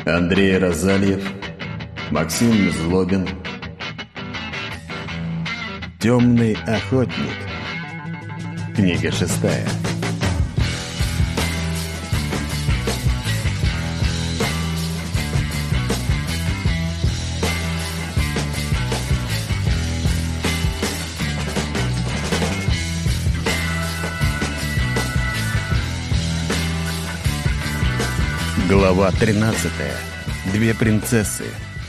Андрей Розальев, Максим Злобин. «Темный охотник». Книга 6. Глава 13. Две принцессы.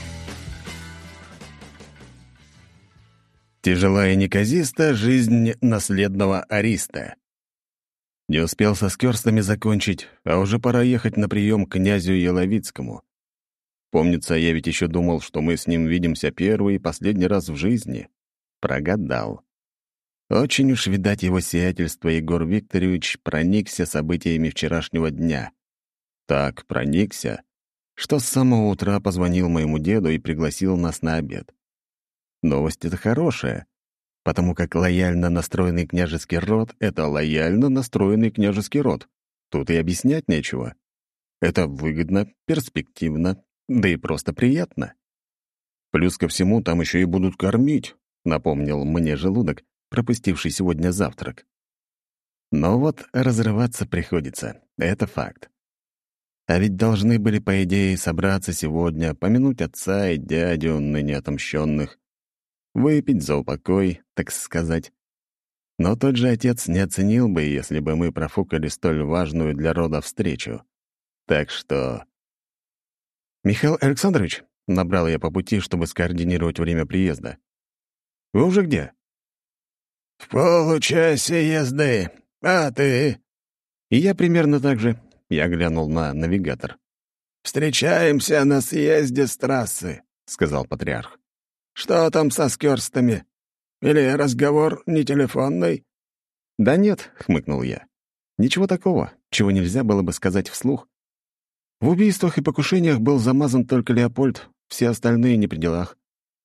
Тяжела и неказиста жизнь наследного Ариста. Не успел со скёрстами закончить, а уже пора ехать на прием к князю Яловицкому. Помнится, я ведь еще думал, что мы с ним видимся первый и последний раз в жизни. Прогадал. Очень уж, видать, его сиятельство Егор Викторович проникся событиями вчерашнего дня. Так проникся, что с самого утра позвонил моему деду и пригласил нас на обед. Новость-то хорошая, потому как лояльно настроенный княжеский род — это лояльно настроенный княжеский род. Тут и объяснять нечего. Это выгодно, перспективно, да и просто приятно. Плюс ко всему там еще и будут кормить, напомнил мне желудок, пропустивший сегодня завтрак. Но вот разрываться приходится, это факт. А ведь должны были, по идее, собраться сегодня, помянуть отца и дядю, ныне отомщенных, выпить за упокой, так сказать. Но тот же отец не оценил бы, если бы мы профукали столь важную для рода встречу. Так что... «Михаил Александрович», — набрал я по пути, чтобы скоординировать время приезда. «Вы уже где?» «В получасе езды. А ты?» «И я примерно так же». Я глянул на навигатор. «Встречаемся на съезде с трассы», — сказал патриарх. «Что там со скёрстами? Или разговор не телефонный?» «Да нет», — хмыкнул я. «Ничего такого, чего нельзя было бы сказать вслух. В убийствах и покушениях был замазан только Леопольд, все остальные не при делах».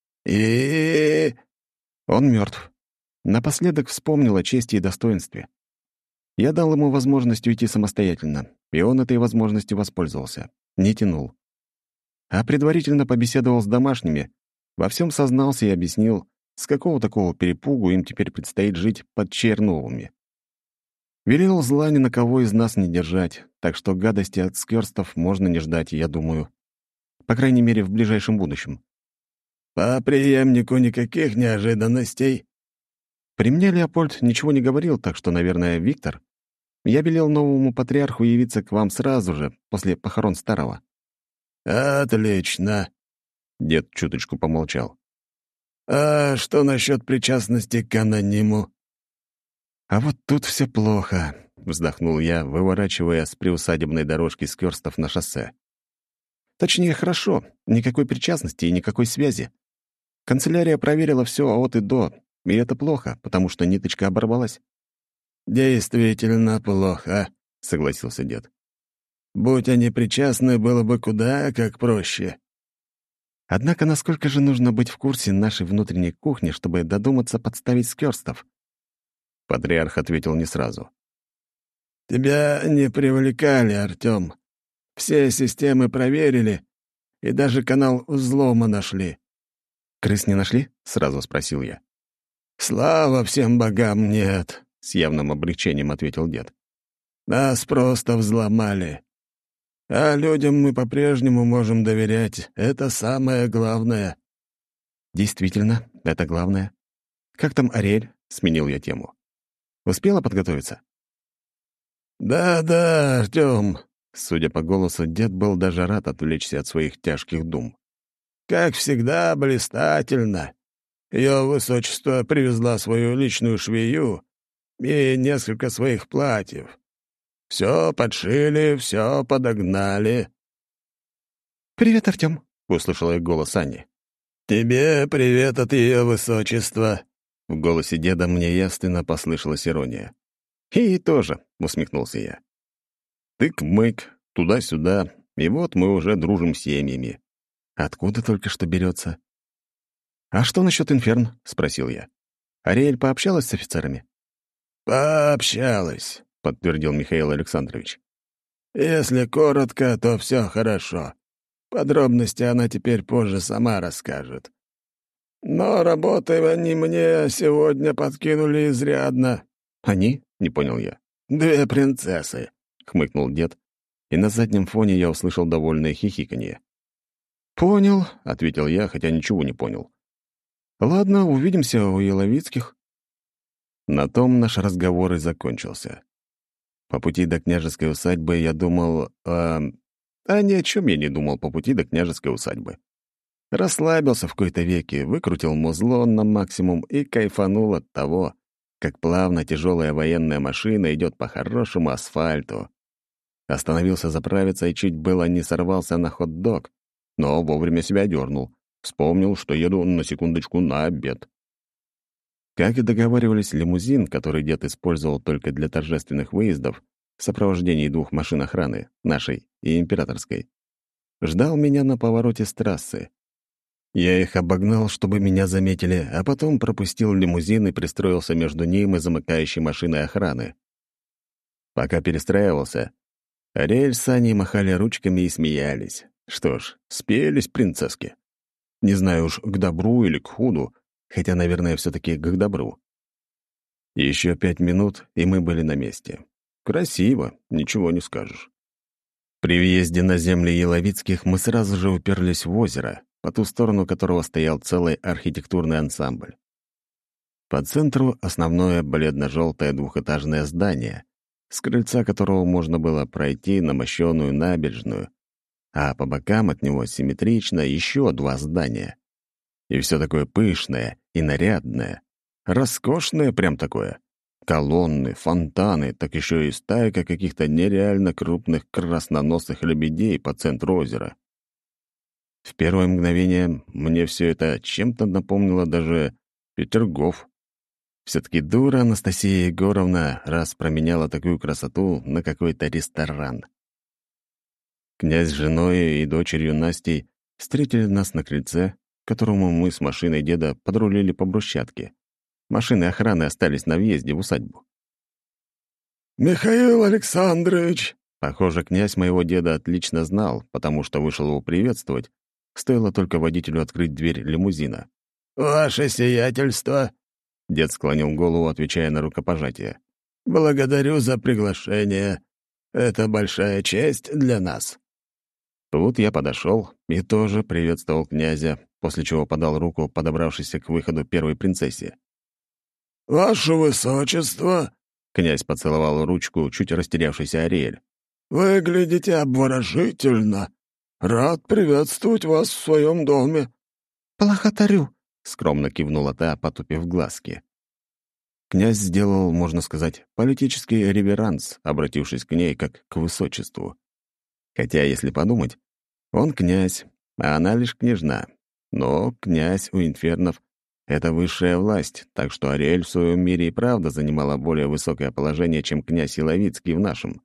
«И...» Он мертв. Напоследок вспомнил о чести и достоинстве. Я дал ему возможность уйти самостоятельно, и он этой возможностью воспользовался. Не тянул. А предварительно побеседовал с домашними, во всем сознался и объяснил, с какого такого перепугу им теперь предстоит жить под Черновыми. Велел зла ни на кого из нас не держать, так что гадости от скёрстов можно не ждать, я думаю. По крайней мере, в ближайшем будущем. «По преемнику никаких неожиданностей?» При мне Леопольд ничего не говорил, так что, наверное, Виктор. Я велел новому патриарху явиться к вам сразу же, после похорон старого». «Отлично», — дед чуточку помолчал. «А что насчет причастности к анониму?» «А вот тут все плохо», — вздохнул я, выворачивая с приусадебной дорожки скёрстов на шоссе. «Точнее, хорошо, никакой причастности и никакой связи. Канцелярия проверила все от и до, и это плохо, потому что ниточка оборвалась». «Действительно плохо», — согласился дед. «Будь они причастны, было бы куда как проще». Однако насколько же нужно быть в курсе нашей внутренней кухни, чтобы додуматься подставить скёрстов? Патриарх ответил не сразу. «Тебя не привлекали, Артём. Все системы проверили, и даже канал взлома нашли». «Крыс не нашли?» — сразу спросил я. «Слава всем богам, нет», — с явным облегчением ответил дед. «Нас просто взломали. А людям мы по-прежнему можем доверять. Это самое главное». «Действительно, это главное. Как там Ариэль?» — сменил я тему. «Успела подготовиться?» «Да-да, Артём», — судя по голосу, дед был даже рад отвлечься от своих тяжких дум. «как всегда, блистательно. Ее высочество привезла свою личную швею и несколько своих платьев. Все подшили, все подогнали». «Привет, Артём», — услышал я голос Ани. «Тебе привет от ее высочества». В голосе деда мне явственно послышалась ирония. «И тоже», — усмехнулся я. Тык-мык, туда-сюда, и вот мы уже дружим с семьями. Откуда только что берется? «А что насчет Инферн?» — спросил я. «Ариэль пообщалась с офицерами?» «Пообщалась», — подтвердил Михаил Александрович. «Если коротко, то все хорошо. Подробности она теперь позже сама расскажет. Но работы они мне сегодня подкинули изрядно». «Они?» — не понял я. «Две принцессы», — хмыкнул дед, и на заднем фоне я услышал довольное хихиканье. «Понял», — ответил я, хотя ничего не понял. «Ладно, увидимся у Еловицких». На том наш разговор и закончился. По пути до княжеской усадьбы я думал ни о чем я не думал по пути до княжеской усадьбы. Расслабился в кои-то веки, выкрутил музло на максимум и кайфанул от того, как плавно тяжелая военная машина идет по хорошему асфальту. Остановился заправиться и чуть было не сорвался на хот-дог, но вовремя себя дернул. Вспомнил, что еду на секундочку на обед. Как и договаривались, лимузин, который дед использовал только для торжественных выездов, в сопровождении 2 машин охраны, нашей и императорской, ждал меня на повороте с трассы. Я их обогнал, чтобы меня заметили, а потом пропустил лимузин и пристроился между ним и замыкающей машиной охраны. Пока перестраивался, Ариэль с Аней махали ручками и смеялись. Что ж, спелись принцесски. Не знаю уж, к добру или к худу, хотя, наверное, все-таки к добру. Еще 5 минут, и мы были на месте. Красиво, ничего не скажешь. При въезде на земли Еловицких мы сразу же уперлись в озеро, по ту сторону которого стоял целый архитектурный ансамбль. По центру основное бледно-желтое двухэтажное здание, с крыльца которого можно было пройти на мощенную набережную, а по бокам от него симметрично еще 2 здания. И все такое пышное и нарядное, роскошное прям такое. Колонны, фонтаны, так еще и стайка каких-то нереально крупных красноносых лебедей по центру озера. В первое мгновение мне все это чем-то напомнило даже Петергоф. Все-таки дура Анастасия Егоровна раз променяла такую красоту на какой-то ресторан. Князь с женой и дочерью Настей встретили нас на крыльце, к которому мы с машиной деда подрулили по брусчатке. Машины охраны остались на въезде в усадьбу. «Михаил Александрович!» Похоже, князь моего деда отлично знал, потому что вышел его приветствовать. Стоило только водителю открыть дверь лимузина. «Ваше сиятельство!» Дед склонил голову, отвечая на рукопожатие. «Благодарю за приглашение. Это большая честь для нас». Тут я подошел и тоже приветствовал князя, после чего подал руку подобравшейся к выходу первой принцессе. «Ваше высочество!» — князь поцеловал ручку чуть растерявшийся Ариэль. «Выглядите обворожительно. Рад приветствовать вас в своем доме». «Благодарю», — скромно кивнула та, потупив глазки. Князь сделал, можно сказать, политический реверанс, обратившись к ней как к высочеству. Хотя, если подумать, он князь, а она лишь княжна. Но князь у инфернов — это высшая власть, так что Ариэль в своем мире и правда занимала более высокое положение, чем князь Еловицкий в нашем.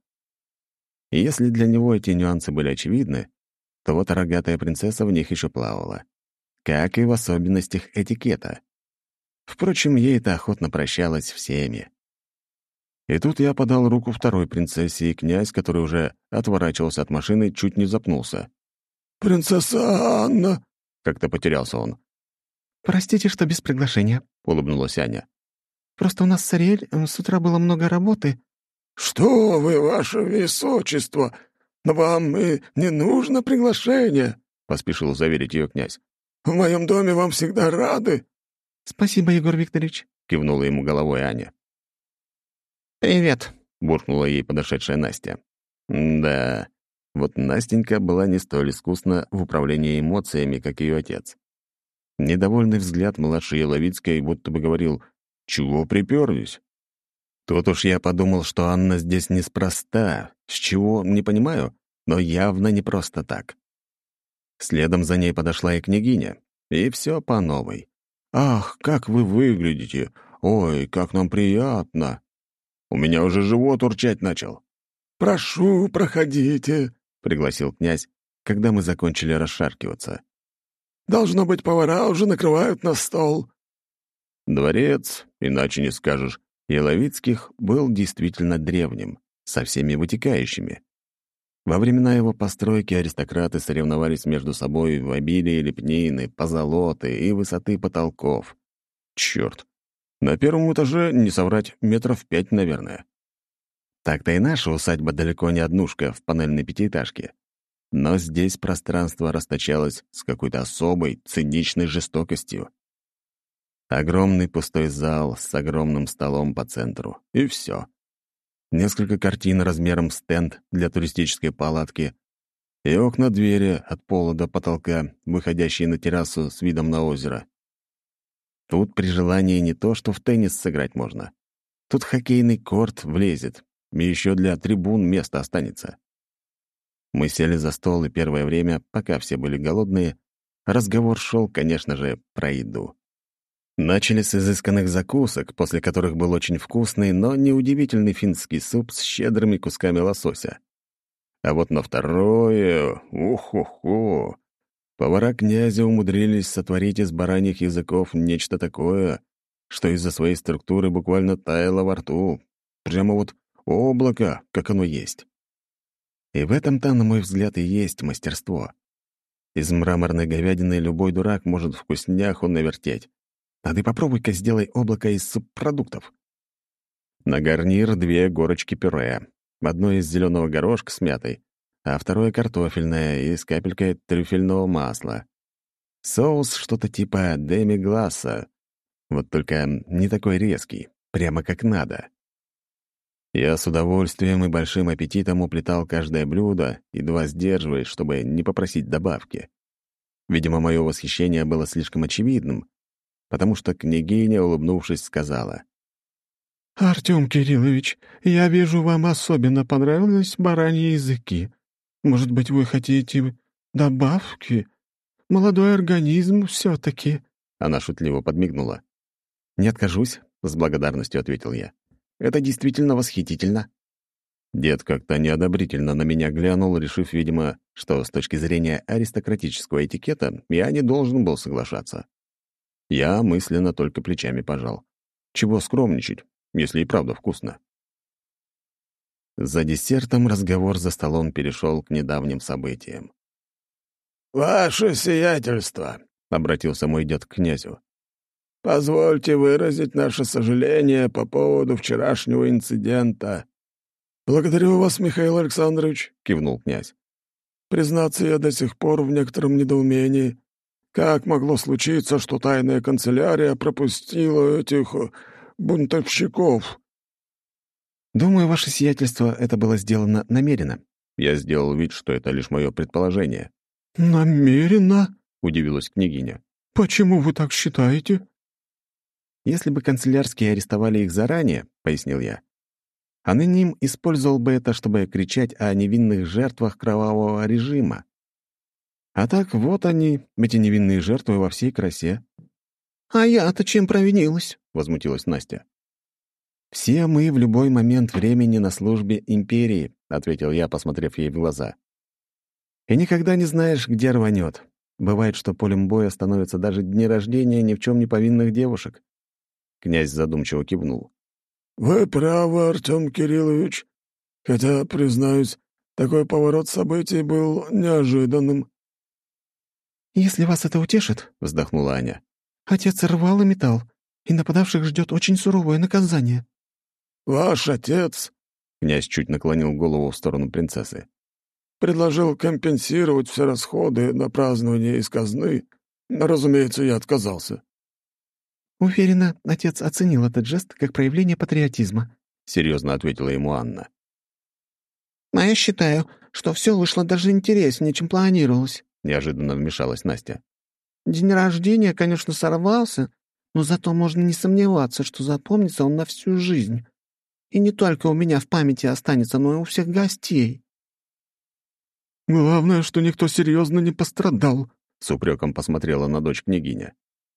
И если для него эти нюансы были очевидны, то вот рогатая принцесса в них еще плавала. Как и в особенностях этикета. Впрочем, ей-то охотно прощалась всеми. И тут я подал руку второй принцессе, и князь, который уже отворачивался от машины, чуть не запнулся. «Принцесса Анна!» — как-то потерялся он. «Простите, что без приглашения», — улыбнулась Аня. «Просто у нас с Ариэль с утра было много работы». «Что вы, ваше высочество! Вам и не нужно приглашение!» — поспешил заверить ее князь. «В моем доме вам всегда рады!» «Спасибо, Егор Викторович», — кивнула ему головой Аня. «Привет», — буркнула ей подошедшая Настя. Да, вот Настенька была не столь искусна в управлении эмоциями, как ее отец. Недовольный взгляд младшей Еловицкой будто бы говорил: «Чего приперлись?» Тут уж я подумал, что Анна здесь неспроста. С чего, не понимаю, но явно не просто так. Следом за ней подошла и княгиня. И все по новой. «Ах, как вы выглядите! Ой, как нам приятно!» У меня уже живот урчать начал. «Прошу, проходите», — пригласил князь, когда мы закончили расшаркиваться. «Должно быть, повара уже накрывают на стол». Дворец, иначе не скажешь, Еловицких был действительно древним, со всеми вытекающими. Во времена его постройки аристократы соревновались между собой в обилии лепнины, позолоты и высоты потолков. Чёрт! На первом этаже, не соврать, 5 метров, наверное. Так-то и наша усадьба далеко не однушка в панельной пятиэтажке. Но здесь пространство расточалось с какой-то особой, циничной жестокостью. Огромный пустой зал с огромным столом по центру. И все. Несколько картин размером с тент для туристической палатки и окна-двери от пола до потолка, выходящие на террасу с видом на озеро. Тут при желании не то, что в теннис сыграть можно. Тут хоккейный корт влезет, и еще для трибун место останется. Мы сели за стол, и первое время, пока все были голодные, разговор шел, конечно же, про еду. Начали с изысканных закусок, после которых был очень вкусный, но неудивительный финский суп с щедрыми кусками лосося. А вот на второе... Ух-хо-хо! Повара князя умудрились сотворить из бараньих языков нечто такое, что из-за своей структуры буквально таяло во рту. Прямо вот облако, как оно есть. И в этом-то, на мой взгляд, и есть мастерство. Из мраморной говядины любой дурак может вкусняху навертеть. А ты попробуй-ка сделай облако из субпродуктов. На гарнир 2 горочки пюре. Одно из зеленого горошка с мятой, а второе картофельное и с капелькой трюфельного масла. Соус что-то типа деми-гласа, вот только не такой резкий, прямо как надо. Я с удовольствием и большим аппетитом уплетал каждое блюдо, едва сдерживаясь, чтобы не попросить добавки. Видимо, мое восхищение было слишком очевидным, потому что княгиня, улыбнувшись, сказала: «Артём Кириллович, я вижу, вам особенно понравились бараньи языки. Может быть, вы хотите добавки? Молодой организм все-таки». Она шутливо подмигнула. «Не откажусь», — с благодарностью ответил я. «Это действительно восхитительно». Дед как-то неодобрительно на меня глянул, решив, видимо, что с точки зрения аристократического этикета я не должен был соглашаться. Я мысленно только плечами пожал. Чего скромничать, если и правда вкусно? За десертом разговор за столом перешел к недавним событиям. «Ваше сиятельство», — обратился мой дед к князю, — «позвольте выразить наше сожаление по поводу вчерашнего инцидента». «Благодарю вас, Михаил Александрович», — кивнул князь. «Признаться, я до сих пор в некотором недоумении. Как могло случиться, что тайная канцелярия пропустила этих бунтовщиков?» «Думаю, ваше сиятельство, это было сделано намеренно». Я сделал вид, что это лишь мое предположение. «Намеренно?» — удивилась княгиня. «Почему вы так считаете?» «Если бы канцелярские арестовали их заранее, — пояснил я, — аноним использовал бы это, чтобы кричать о невинных жертвах кровавого режима. А так вот они, эти невинные жертвы во всей красе». «А я-то чем провинилась?» — возмутилась Настя. «Все мы в любой момент времени на службе империи», — ответил я, посмотрев ей в глаза. «И никогда не знаешь, где рванет. Бывает, что полем боя становятся даже дни рождения ни в чем не повинных девушек». Князь задумчиво кивнул. «Вы правы, Артем Кириллович. Хотя, признаюсь, такой поворот событий был неожиданным». «Если вас это утешит, — вздохнула Аня, — отец рвал и металл, и нападавших ждет очень суровое наказание». «Ваш отец», — князь чуть наклонил голову в сторону принцессы, «предложил компенсировать все расходы на празднование из казны, но, разумеется, я отказался». «Уверена, отец оценил этот жест как проявление патриотизма», — серьезно ответила ему Анна. «А я считаю, что все вышло даже интереснее, чем планировалось», — неожиданно вмешалась Настя. «День рождения, конечно, сорвался, но зато можно не сомневаться, что запомнится он на всю жизнь. И не только у меня в памяти останется, но и у всех гостей». «Главное, что никто серьезно не пострадал», — с упреком посмотрела на дочь княгиня.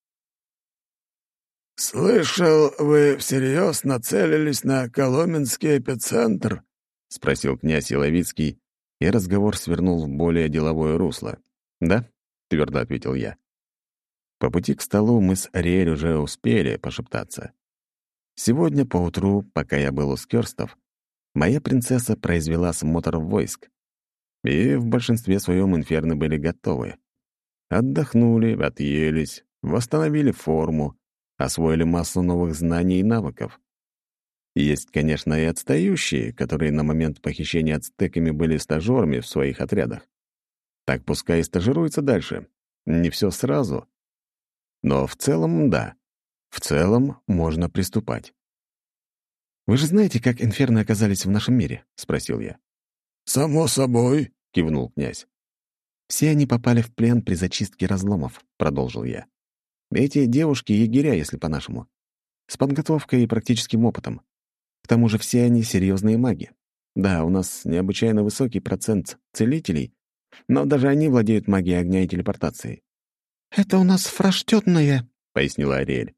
«Слышал, вы всерьез нацелились на Коломенский эпицентр?» — спросил князь Иловицкий, и разговор свернул в более деловое русло. «Да», — твердо ответил я. По пути к столу мы с Ариэль уже успели пошептаться. Сегодня поутру, пока я был у Скёрстов, моя принцесса произвела смотр войск. И в большинстве своем инферны были готовы. Отдохнули, отъелись, восстановили форму, освоили массу новых знаний и навыков. Есть, конечно, и отстающие, которые на момент похищения ацтеками были стажерами в своих отрядах. Так пускай и стажируются дальше. Не все сразу. Но в целом, да. В целом можно приступать. «Вы же знаете, как инферны оказались в нашем мире?» — спросил я. «Само собой», — Кивнул князь. «Все они попали в плен при зачистке разломов», — продолжил я. «Эти девушки — егеря, если по-нашему. С подготовкой и практическим опытом. К тому же все они серьезные маги. Да, у нас необычайно высокий процент целителей, но даже они владеют магией огня и телепортацией», «Это у нас фраштетное», — пояснила Ариэль.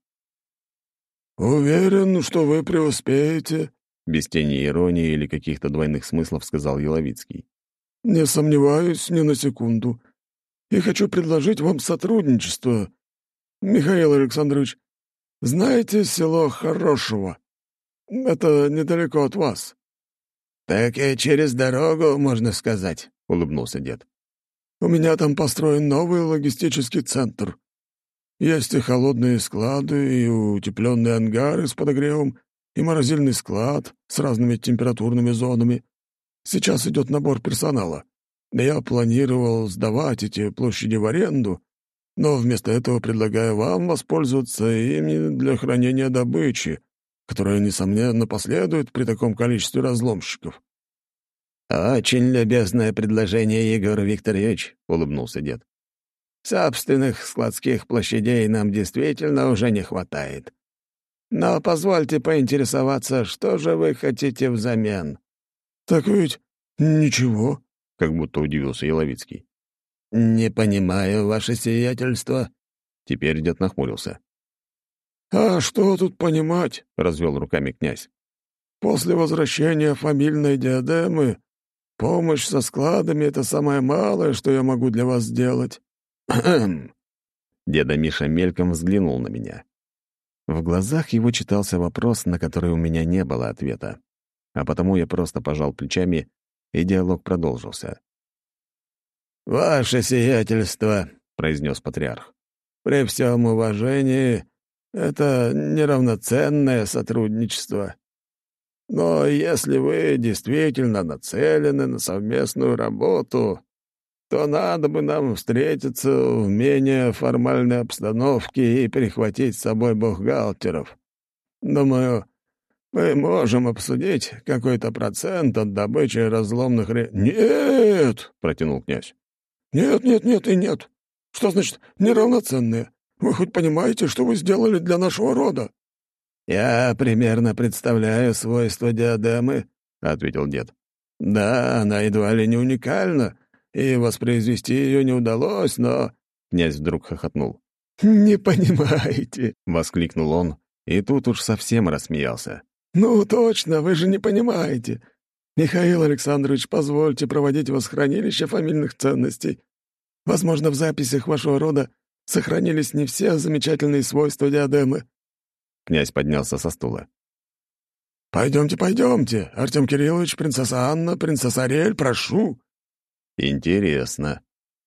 «Уверен, что вы преуспеете», — без тени иронии или каких-то двойных смыслов сказал Еловицкий. «Не сомневаюсь ни на секунду. И хочу предложить вам сотрудничество. Михаил Александрович, знаете село Хорошего? Это недалеко от вас». «Так и через дорогу, можно сказать», — улыбнулся дед. «У меня там построен новый логистический центр. Есть и холодные склады, и утепленные ангары с подогревом, и морозильный склад с разными температурными зонами. Сейчас идет набор персонала. Я планировал сдавать эти площади в аренду, но вместо этого предлагаю вам воспользоваться ими для хранения добычи, которая, несомненно, последует при таком количестве разломщиков». «Очень любезное предложение, Егор Викторович», — улыбнулся дед. «Собственных складских площадей нам действительно уже не хватает. Но позвольте поинтересоваться, что же вы хотите взамен?» «Так ведь ничего», — как будто удивился Еловицкий. «Не понимаю, ваше сиятельство». Теперь дед нахмурился. «А что тут понимать?» — развел руками князь. «После возвращения фамильной диадемы помощь со складами — это самое малое, что я могу для вас сделать». «Кхм». Деда Миша мельком взглянул на меня. В глазах его читался вопрос, на который у меня не было ответа. А потому я просто пожал плечами, и диалог продолжился. «Ваше сиятельство», — произнес патриарх, — «при всем уважении, это неравноценное сотрудничество. Но если вы действительно нацелены на совместную работу, то надо бы нам встретиться в менее формальной обстановке и прихватить с собой бухгалтеров. Думаю, мы можем обсудить какой-то процент от добычи разломных «Нет!» — протянул князь. «Нет, нет, нет и нет. Что значит неравноценные? Вы хоть понимаете, что вы сделали для нашего рода?» «Я примерно представляю свойства диадемы», — ответил дед. «Да, она едва ли не уникальна, и воспроизвести ее не удалось, но...» Князь вдруг хохотнул. «Не понимаете», — воскликнул он, и тут уж совсем рассмеялся. «Ну, точно, вы же не понимаете. Михаил Александрович, позвольте проводить вас в хранилище фамильных ценностей. Возможно, в записях вашего рода сохранились не все замечательные свойства диадемы». Князь поднялся со стула. «Пойдемте, пойдемте. Артем Кириллович, принцесса Анна, принцесса Ариэль, прошу». Интересно.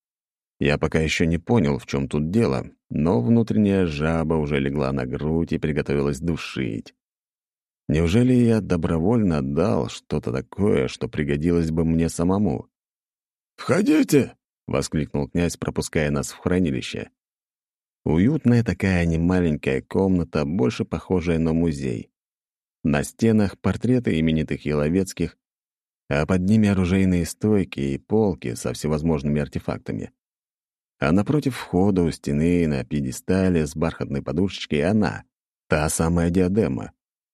Я пока еще не понял, в чем тут дело, но внутренняя жаба уже легла на грудь и приготовилась душить. Неужели я добровольно отдал что-то такое, что пригодилось бы мне самому? «Входите!» — воскликнул князь, пропуская нас в хранилище. Уютная такая немаленькая комната, больше похожая на музей. На стенах портреты именитых Еловецких, а под ними оружейные стойки и полки со всевозможными артефактами. А напротив входа у стены на пьедестале с бархатной подушечкой она, та самая диадема.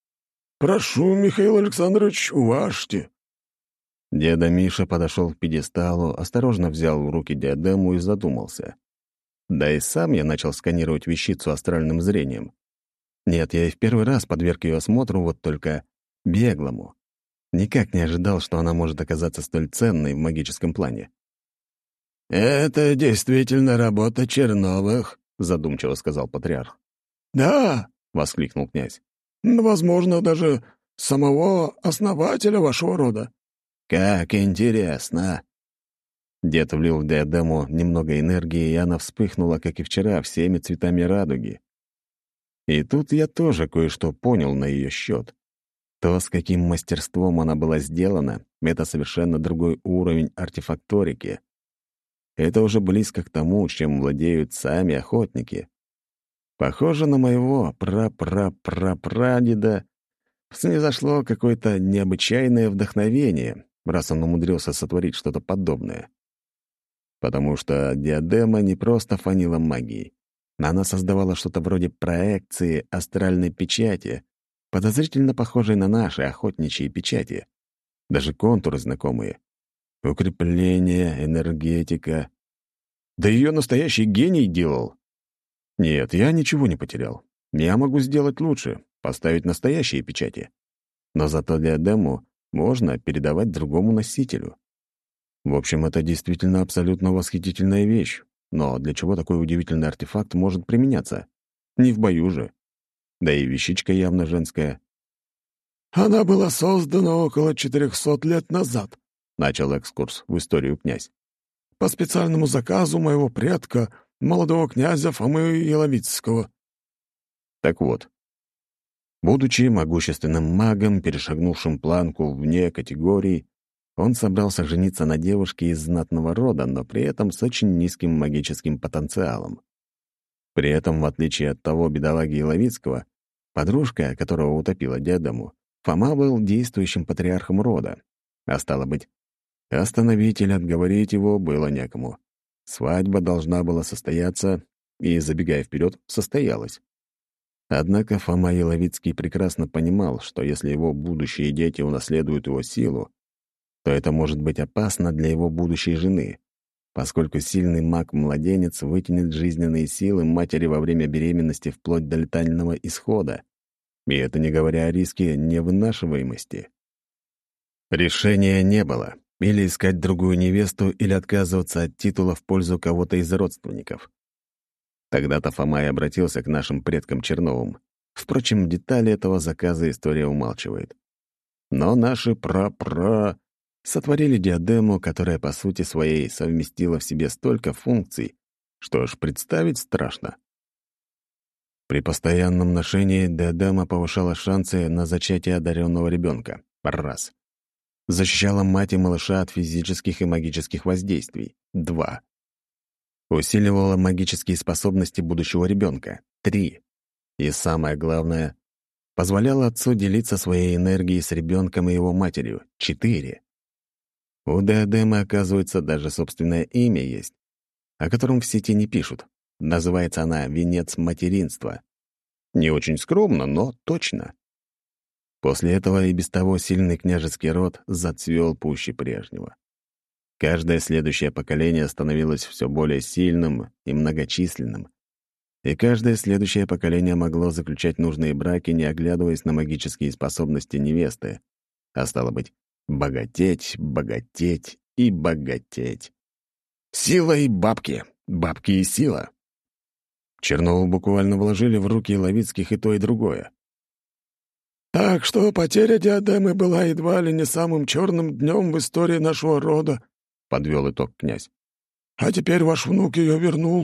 «Прошу, Михаил Александрович, уважьте». Деда Миша подошел к пьедесталу, осторожно взял в руки диадему и задумался. Да и сам я начал сканировать вещицу астральным зрением. Нет, я и в первый раз подверг ее осмотру, вот только беглому. Никак не ожидал, что она может оказаться столь ценной в магическом плане. «Это действительно работа Черновых», — задумчиво сказал патриарх. «Да», — воскликнул князь. «возможно, даже самого основателя вашего рода». «Как интересно. Дед влил в диадему немного энергии, и она вспыхнула, как и вчера, всеми цветами радуги. И тут я тоже кое-что понял на ее счет. То, с каким мастерством она была сделана, это совершенно другой уровень артефакторики. Это уже близко к тому, чем владеют сами охотники. Похоже, на моего прадеда снизошло какое-то необычайное вдохновение, раз он умудрился сотворить что-то подобное. Потому что диадема не просто фанила магией. Она создавала что-то вроде проекции астральной печати, подозрительно похожей на наши охотничьи печати. Даже контуры знакомые. Укрепление, энергетика. Да ее настоящий гений делал. Нет, я ничего не потерял. Я могу сделать лучше, поставить настоящие печати. Но зато диадему можно передавать другому носителю. В общем, это действительно абсолютно восхитительная вещь. Но для чего такой удивительный артефакт может применяться? Не в бою же. Да и вещичка явно женская. «Она была создана около 400 лет назад», — начал экскурс в историю князь. «По специальному заказу моего предка, молодого князя Фомы Яловицкого». Так вот, будучи могущественным магом, перешагнувшим планку вне категорий, он собрался жениться на девушке из знатного рода, но при этом с очень низким магическим потенциалом. При этом, в отличие от того бедолаги Яловицкого, подружка, которого утопила диадему, Фома был действующим патриархом рода, а стало быть, остановить или отговорить его было некому. Свадьба должна была состояться, и, забегая вперед, состоялась. Однако Фома Яловицкий прекрасно понимал, что если его будущие дети унаследуют его силу, то это может быть опасно для его будущей жены, поскольку сильный маг-младенец вытянет жизненные силы матери во время беременности вплоть до летального исхода. И это не говоря о риске невынашиваемости. Решения не было. Или искать другую невесту, или отказываться от титула в пользу кого-то из родственников. Тогда-то Фома и обратился к нашим предкам Черновым. Впрочем, детали этого заказа история умалчивает. Но наши сотворили диадему, которая по сути своей совместила в себе столько функций, что аж представить страшно. При постоянном ношении диадема повышала шансы на зачатие одаренного ребенка. Раз. Защищала мать и малыша от физических и магических воздействий. 2. Усиливала магические способности будущего ребенка. 3. И самое главное, позволяла отцу делиться своей энергией с ребенком и его матерью. 4. У диадемы, оказывается, даже собственное имя есть, о котором в сети не пишут. Называется она «Венец материнства». Не очень скромно, но точно. После этого и без того сильный княжеский род зацвел пуще прежнего. Каждое следующее поколение становилось все более сильным и многочисленным, и каждое следующее поколение могло заключать нужные браки, не оглядываясь на магические способности невесты, а стало быть, богатеть, богатеть и богатеть. Сила и бабки, бабки и сила. Чернову буквально вложили в руки Ловицких и то, и другое. «Так что потеря диадемы была едва ли не самым черным днем в истории нашего рода», — подвел итог князь. «А теперь ваш внук ее вернул».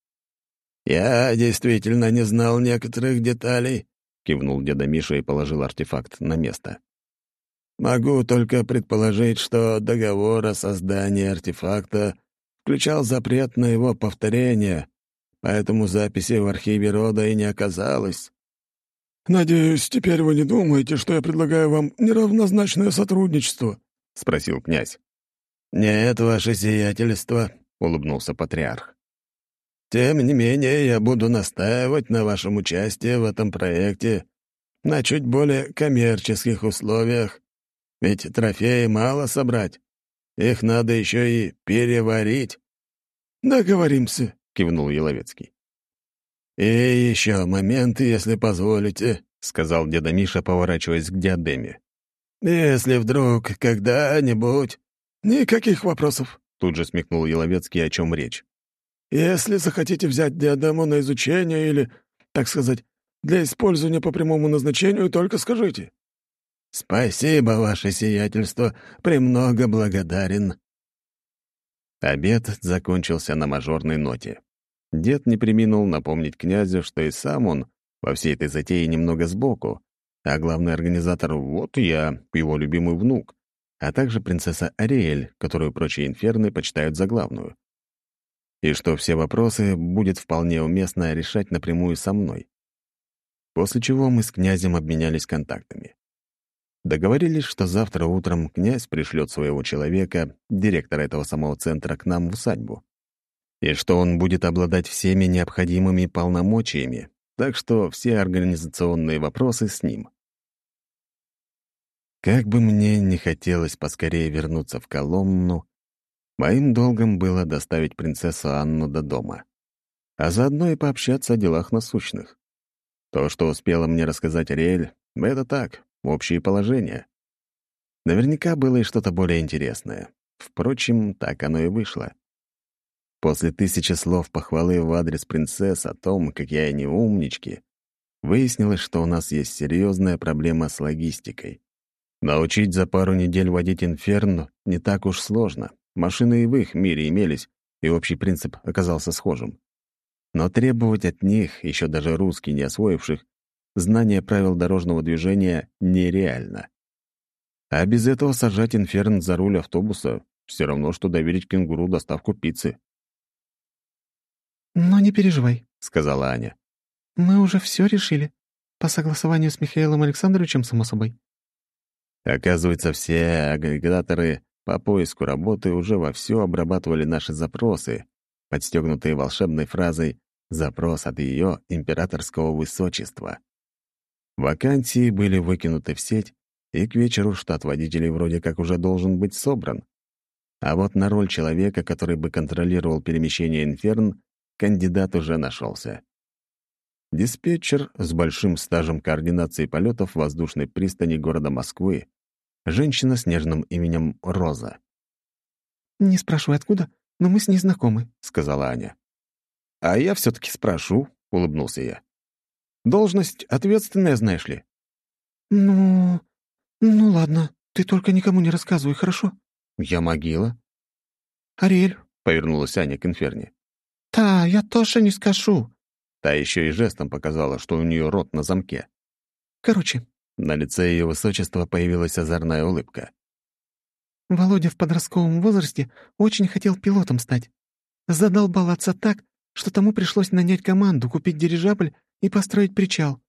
«Я действительно не знал некоторых деталей», — кивнул деда Миша и положил артефакт на место. «Могу только предположить, что договор о создании артефакта включал запрет на его повторение, поэтому записи в архиве рода и не оказалось». «Надеюсь, теперь вы не думаете, что я предлагаю вам неравнозначное сотрудничество?» — спросил князь. «Нет, ваше сиятельство», — улыбнулся патриарх. «Тем не менее, я буду настаивать на вашем участии в этом проекте на чуть более коммерческих условиях, ведь трофеи мало собрать, их надо еще и переварить». «Договоримся», — кивнул Еловецкий. «И еще момент, если позволите», — сказал деда Миша, поворачиваясь к диадеме. «Если вдруг когда-нибудь...» «Никаких вопросов», — тут же смекнул Еловецкий, о чем речь. «Если захотите взять диадему на изучение или, так сказать, для использования по прямому назначению, только скажите». «Спасибо, ваше сиятельство, премного благодарен», Обед закончился на мажорной ноте. Дед не преминул напомнить князю, что и сам он во всей этой затее немного сбоку, а главный организатор — вот я, его любимый внук, а также принцесса Ариэль, которую прочие инферны почитают за главную. И что все вопросы будет вполне уместно решать напрямую со мной. После чего мы с князем обменялись контактами. Договорились, что завтра утром князь пришлет своего человека, директора этого самого центра, к нам в усадьбу. И что он будет обладать всеми необходимыми полномочиями, так что все организационные вопросы с ним. Как бы мне не хотелось поскорее вернуться в Коломну, моим долгом было доставить принцессу Анну до дома, а заодно и пообщаться о делах насущных. То, что успела мне рассказать Ариэль, — это так, общие положения. Наверняка было и что-то более интересное. Впрочем, так оно и вышло. После 1000 слов похвалы в адрес принцесс о том, как я и не умнички, выяснилось, что у нас есть серьезная проблема с логистикой. Научить за пару недель водить инферно не так уж сложно. Машины и в их мире имелись, и общий принцип оказался схожим. Но требовать от них, еще даже русский не освоивших, знания правил дорожного движения нереально. А без этого сажать инферн за руль автобуса все равно, что доверить кенгуру доставку пиццы. «Но не переживай», — сказала Аня. «мы уже все решили. По согласованию с Михаилом Александровичем, само собой». Оказывается, все агрегаторы по поиску работы уже вовсю обрабатывали наши запросы, подстегнутые волшебной фразой «запрос от ее императорского высочества». Вакансии были выкинуты в сеть, и к вечеру штат водителей вроде как уже должен быть собран. А вот на роль человека, который бы контролировал перемещение инферн, кандидат уже нашелся. Диспетчер с большим стажем координации полетов в воздушной пристани города Москвы, женщина с нежным именем Роза. «Не спрашивай, откуда, но мы с ней знакомы», — сказала Аня. «А я все-таки спрошу», — улыбнулся я. «Должность ответственная, знаешь ли». «Ну ладно, ты только никому не рассказывай, хорошо?» «Я могила». «Ариэль». — повернулась Аня к инферне. «Та, я тоже не скажу». Та еще и жестом показала, что у нее рот на замке. «Короче». На лице ее высочества появилась озорная улыбка. Володя в подростковом возрасте очень хотел пилотом стать. Задолбал отца так, что тому пришлось нанять команду, купить дирижабль и построить причал.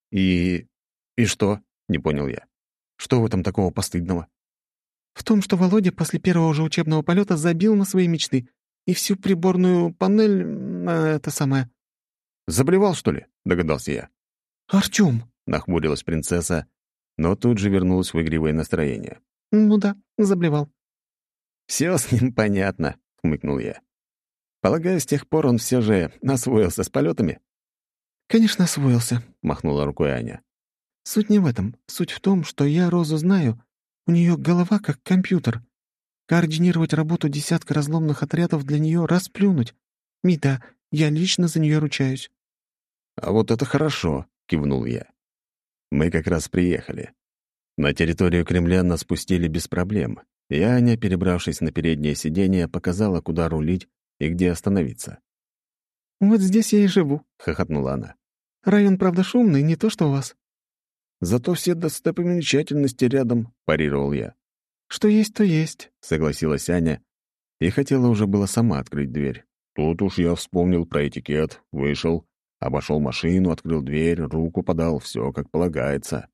И что?» — не понял я. «Что в этом такого постыдного?» В том, что Володя после первого же учебного полета забил на свои мечты и всю приборную панель это самое. «Заблевал, что ли?» — догадался я. «Артём!» — нахмурилась принцесса, но тут же вернулась в игривое настроение. «Ну да, заблевал». «Все с ним понятно», — хмыкнул я. «Полагаю, с тех пор он все же освоился с полетами?» «Конечно, освоился», — махнула рукой Аня. «Суть не в этом. Суть в том, что я Розу знаю. У нее голова как компьютер. Координировать работу десятка разломных отрядов для нее расплюнуть. Мита, я лично за нее ручаюсь». «А вот это хорошо», — кивнул я. Мы как раз приехали. На территорию Кремля нас пустили без проблем, и Аня, перебравшись на переднее сиденье, показала, куда рулить и где остановиться. «Вот здесь я и живу», — хохотнула она. «Район, правда, шумный, не то что у вас». «Зато все достопримечательности рядом», — парировал я. «Что есть, то есть», — согласилась Аня и хотела уже было сама открыть дверь. Тут уж я вспомнил про этикет, вышел, обошел машину, открыл дверь, руку подал, все как полагается.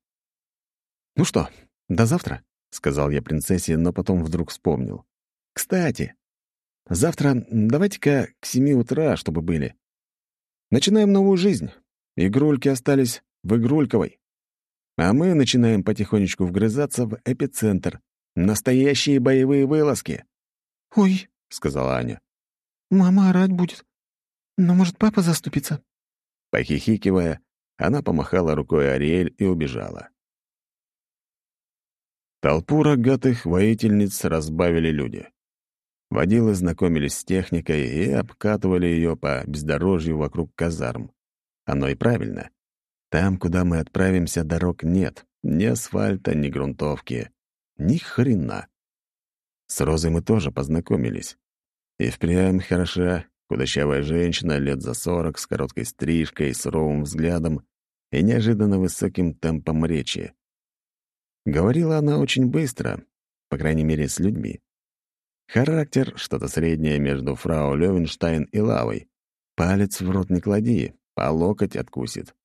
«Ну что, до завтра?» — сказал я принцессе, но потом вдруг вспомнил. «Кстати, завтра давайте-ка к 7 утра, чтобы были. Начинаем новую жизнь. Игрульки остались в Игрульковой. А мы начинаем потихонечку вгрызаться в эпицентр. Настоящие боевые вылазки». «Ой», — сказала Аня. «Мама орать будет. Но, может, папа заступится?» Похихикивая, она помахала рукой Ариэль и убежала. Толпу рогатых воительниц разбавили люди. Водилы знакомились с техникой и обкатывали ее по бездорожью вокруг казарм. Оно и правильно. Там, куда мы отправимся, дорог нет. Ни асфальта, ни грунтовки. Ни хрена. С Розой мы тоже познакомились. И впрямь хороша, худощавая женщина лет за 40 с короткой стрижкой, суровым взглядом и неожиданно высоким темпом речи. Говорила она очень быстро, по крайней мере, с людьми. Характер — что-то среднее между фрау Лёвенштайн и Лавой. Палец в рот не клади, а локоть откусит.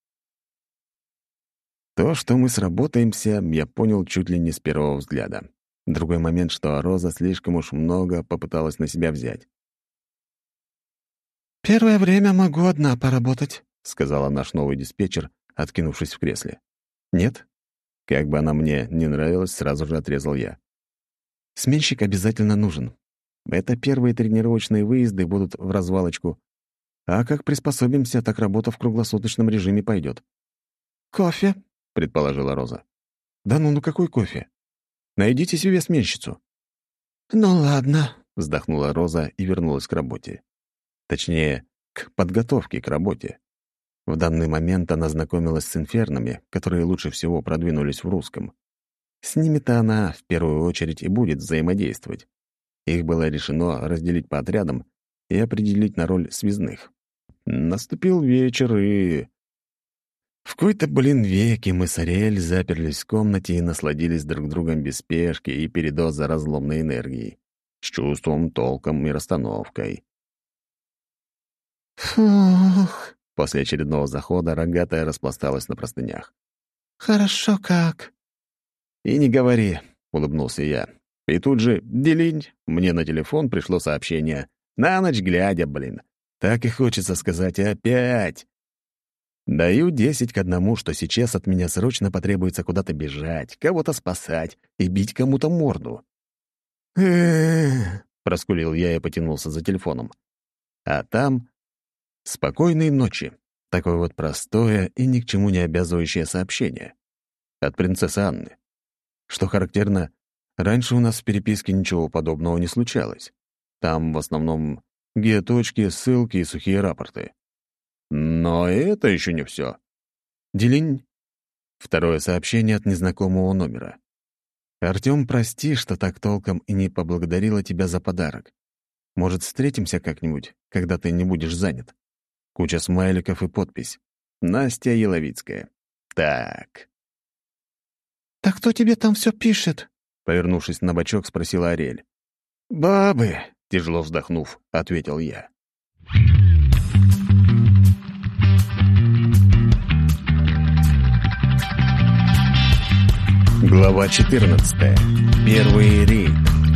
То, что мы сработаемся, я понял чуть ли не с первого взгляда. Другой момент, что Роза слишком уж много попыталась на себя взять. «Первое время могу одна поработать», — сказала наш новый диспетчер, откинувшись в кресле. «Нет?» Как бы она мне не нравилась, сразу же отрезал я. «Сменщик обязательно нужен. Это первые тренировочные выезды будут в развалочку. А как приспособимся, так работа в круглосуточном режиме пойдет. «Кофе?» — предположила Роза. «Да ну какой кофе? Найдите себе сменщицу». «Ну ладно», — вздохнула Роза и вернулась к работе. Точнее, к подготовке к работе. В данный момент она знакомилась с инфернами, которые лучше всего продвинулись в русском. С ними-то она в первую очередь и будет взаимодействовать. Их было решено разделить по отрядам и определить на роль связных. Наступил вечер, и... В какой-то, веке мы с Ариэль заперлись в комнате и насладились друг другом без спешки и передоза разломной энергии, с чувством, толком и расстановкой. «Фух, После очередного захода рогатая распласталась на простынях. хорошо как». «И не говори», — улыбнулся я. И тут же, делинь, мне на телефон пришло сообщение. На ночь глядя, Так и хочется сказать опять. Даю 10-1, что сейчас от меня срочно потребуется куда-то бежать, кого-то спасать и бить кому-то морду. Проскулил я и потянулся за телефоном. А там «Спокойной ночи». Такое вот простое и ни к чему не обязывающее сообщение. От принцессы Анны. Что характерно, раньше у нас в переписке ничего подобного не случалось. Там в основном геоточки, ссылки и сухие рапорты. Но это еще не все. Делинь. Второе сообщение от незнакомого номера. «Артём, прости, что так толком и не поблагодарила тебя за подарок. Может, встретимся как-нибудь, когда ты не будешь занят?» Куча смайликов и подпись. Настя Еловицкая. Так. «Так кто тебе там все пишет?» Повернувшись на бочок, спросила Ариэль. «Бабы!» — тяжело вздохнув, ответил я. Глава 14. Первый рейд.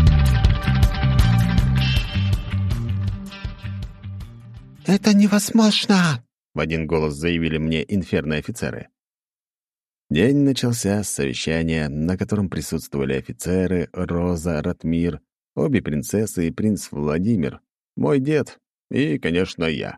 «Это невозможно!» В один голос заявили мне инферно-офицеры. День начался с совещания, на котором присутствовали офицеры Роза, Ратмир, обе принцессы и принц Владимир, мой дед и, конечно, я.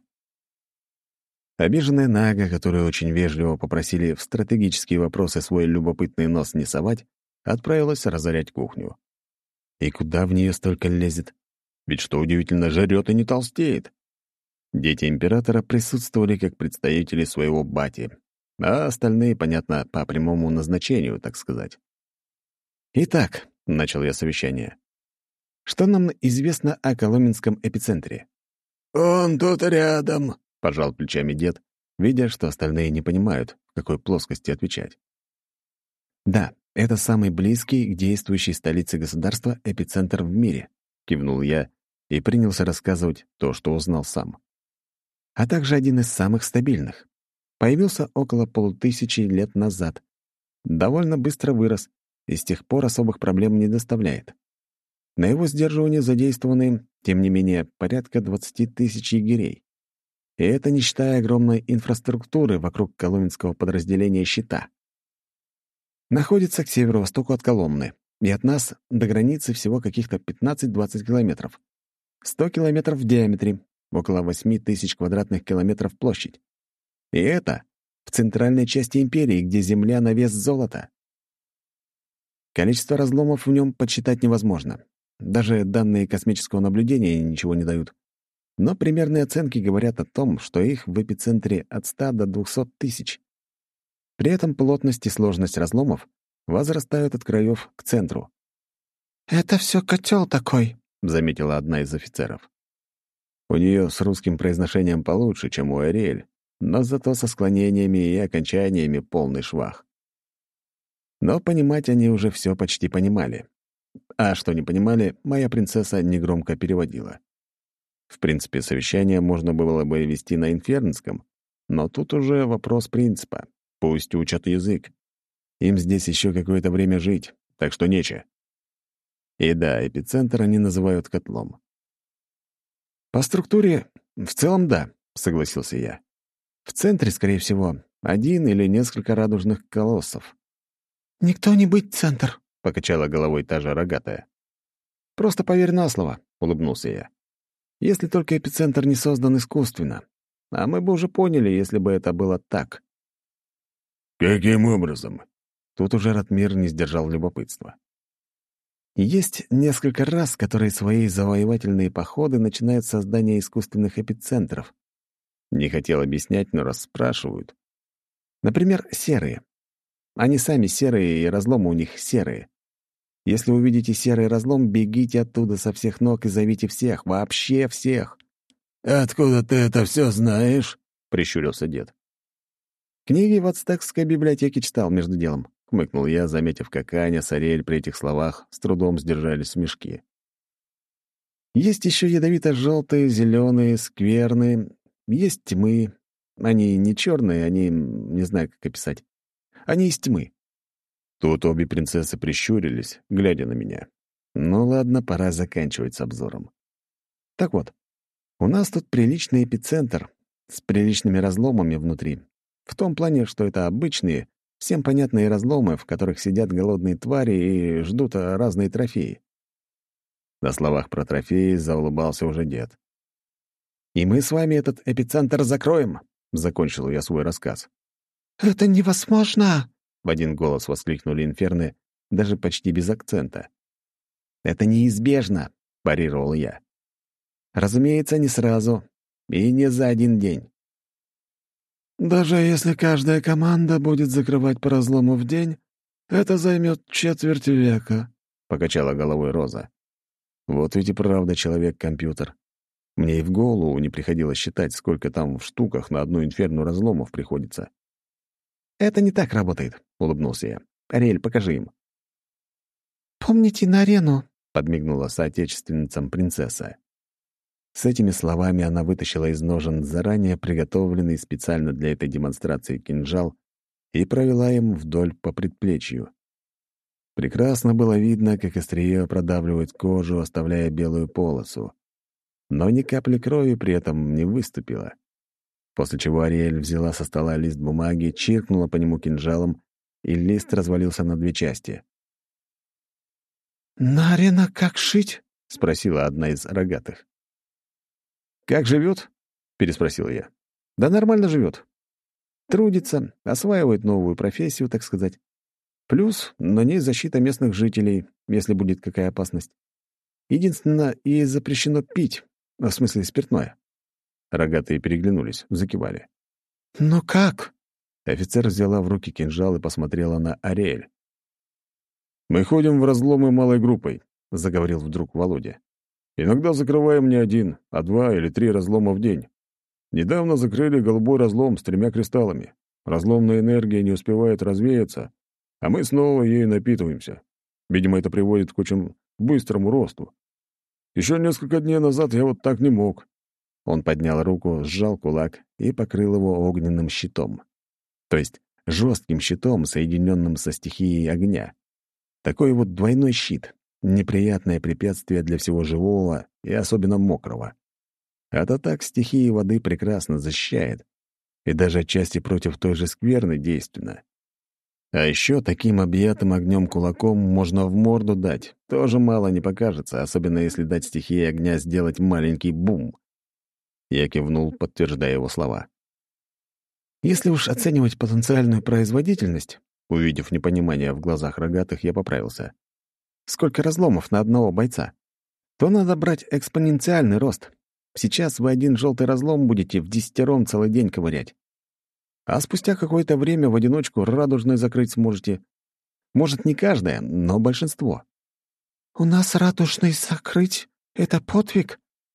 Обиженная Нага, которую очень вежливо попросили в стратегические вопросы свой любопытный нос не совать, отправилась разорять кухню. И куда в нее столько лезет? Ведь, что удивительно, жрет и не толстеет. Дети императора присутствовали как представители своего бати, а остальные, понятно, по прямому назначению, так сказать. «Итак», — начал я совещание, — «что нам известно о Коломенском эпицентре?» «Он тут рядом», — пожал плечами дед, видя, что остальные не понимают, в какой плоскости отвечать. «Да, это самый близкий к действующей столице государства эпицентр в мире», — кивнул я и принялся рассказывать то, что узнал сам. «А также один из самых стабильных. Появился около 5000 лет назад. Довольно быстро вырос и с тех пор особых проблем не доставляет. На его сдерживание задействованы, тем не менее, порядка 20 000 егерей. И это не считая огромной инфраструктуры вокруг коломенского подразделения «Щита». Находится к северо-востоку от Коломны, и от нас до границы всего каких-то 15-20 километров. 100 километров в диаметре, около 8000 квадратных километров площадь. И это в центральной части империи, где земля на вес золота. Количество разломов в нем подсчитать невозможно. Даже данные космического наблюдения ничего не дают. Но примерные оценки говорят о том, что их в эпицентре от 100 до 200 тысяч. При этом плотность и сложность разломов возрастают от краев к центру. «Это все котел такой», — заметила одна из офицеров. У нее с русским произношением получше, чем у Ариэль, но зато со склонениями и окончаниями полный швах. Но понимать они уже все почти понимали. А что не понимали, моя принцесса негромко переводила. В принципе, совещание можно было бы вести на инфернском, но тут уже вопрос принципа. Пусть учат язык. Им здесь еще какое-то время жить, так что нечего. И да, эпицентр они называют котлом. По структуре, в целом, да, согласился я. В центре, скорее всего, один или несколько радужных колоссов. «Никто не быть центр», — покачала головой та же рогатая. «Просто поверь на слово», — улыбнулся я. «Если только эпицентр не создан искусственно. А мы бы уже поняли, если бы это было так». «Каким образом?» Тут уже Ратмир не сдержал любопытства. Есть несколько рас, которые свои завоевательные походы начинают с создания искусственных эпицентров. Не хотел объяснять, но раз спрашивают. Например, серые. Они сами серые, и разломы у них серые. Если увидите серый разлом, бегите оттуда со всех ног и зовите всех, вообще всех. «Откуда ты это все знаешь?» — прищурился дед. «Книги в ацтекской библиотеке читал между делом», — хмыкнул я, заметив, как Аня с Ариэль при этих словах с трудом сдержали смешки. «Есть еще ядовито-желтые, зеленые, скверные. Есть тьмы. Они не черные, они... не знаю, как описать. Они из тьмы». Тут обе принцессы прищурились, глядя на меня. Ну ладно, пора заканчивать с обзором. Так вот, у нас тут приличный эпицентр с приличными разломами внутри. В том плане, что это обычные, всем понятные разломы, в которых сидят голодные твари и ждут разные трофеи. На словах про трофеи заулыбался уже дед. «И мы с вами этот эпицентр закроем», — закончил я свой рассказ. «Это невозможно!» — в один голос воскликнули инферны, даже почти без акцента. «Это неизбежно», — парировал я. «Разумеется, не сразу и не за один день». «Даже если каждая команда будет закрывать по разлому в день, это займет четверть века», — покачала головой Роза. «Вот ведь и правда человек-компьютер. Мне и в голову не приходилось считать, сколько там в штуках на одну инферну разломов приходится». «Это не так работает», — улыбнулся я. «Ариэль, покажи им». «Помните на арену?» — подмигнула соотечественницам принцесса. С этими словами она вытащила из ножен заранее приготовленный специально для этой демонстрации кинжал и провела им вдоль по предплечью. Прекрасно было видно, как острие продавливает кожу, оставляя белую полосу. Но ни капли крови при этом не выступило. После чего Ариэль взяла со стола лист бумаги, чиркнула по нему кинжалом, и лист развалился на две части. «На арена как шить?» — спросила одна из рогатых. «Как живет?» — переспросил я. «Да нормально живет. Трудится, осваивает новую профессию, так сказать. Плюс на ней защита местных жителей, если будет какая опасность. Единственное, и запрещено пить, в смысле спиртное». Рогатые переглянулись, закивали. «Но как?» Офицер взяла в руки кинжал и посмотрела на Ариэль. «Мы ходим в разломы малой группой», — заговорил вдруг Володя. «Иногда закрываем не один, а 2 или 3 разлома в день. Недавно закрыли голубой разлом с 3 кристаллами. Разломная энергия не успевает развеяться, а мы снова ею напитываемся. Видимо, это приводит к очень быстрому росту. Еще несколько дней назад я вот так не мог». Он поднял руку, сжал кулак и покрыл его огненным щитом. То есть жестким щитом, соединенным со стихией огня. Такой вот двойной щит. Неприятное препятствие для всего живого и особенно мокрого. А-то так стихия воды прекрасно защищает. И даже отчасти против той же скверны действенно. А еще таким объятым огнем кулаком можно в морду дать. Тоже мало не покажется, особенно если дать стихии огня сделать маленький бум. Я кивнул, подтверждая его слова. Если уж оценивать потенциальную производительность, увидев непонимание в глазах рогатых, я поправился. Сколько разломов на одного бойца? То надо брать экспоненциальный рост. Сейчас вы один желтый разлом будете в 10 целый день ковырять. А спустя какое-то время в одиночку радужный закрыть сможете. Может, не каждое, но большинство. «У нас радужный закрыть — это подвиг?»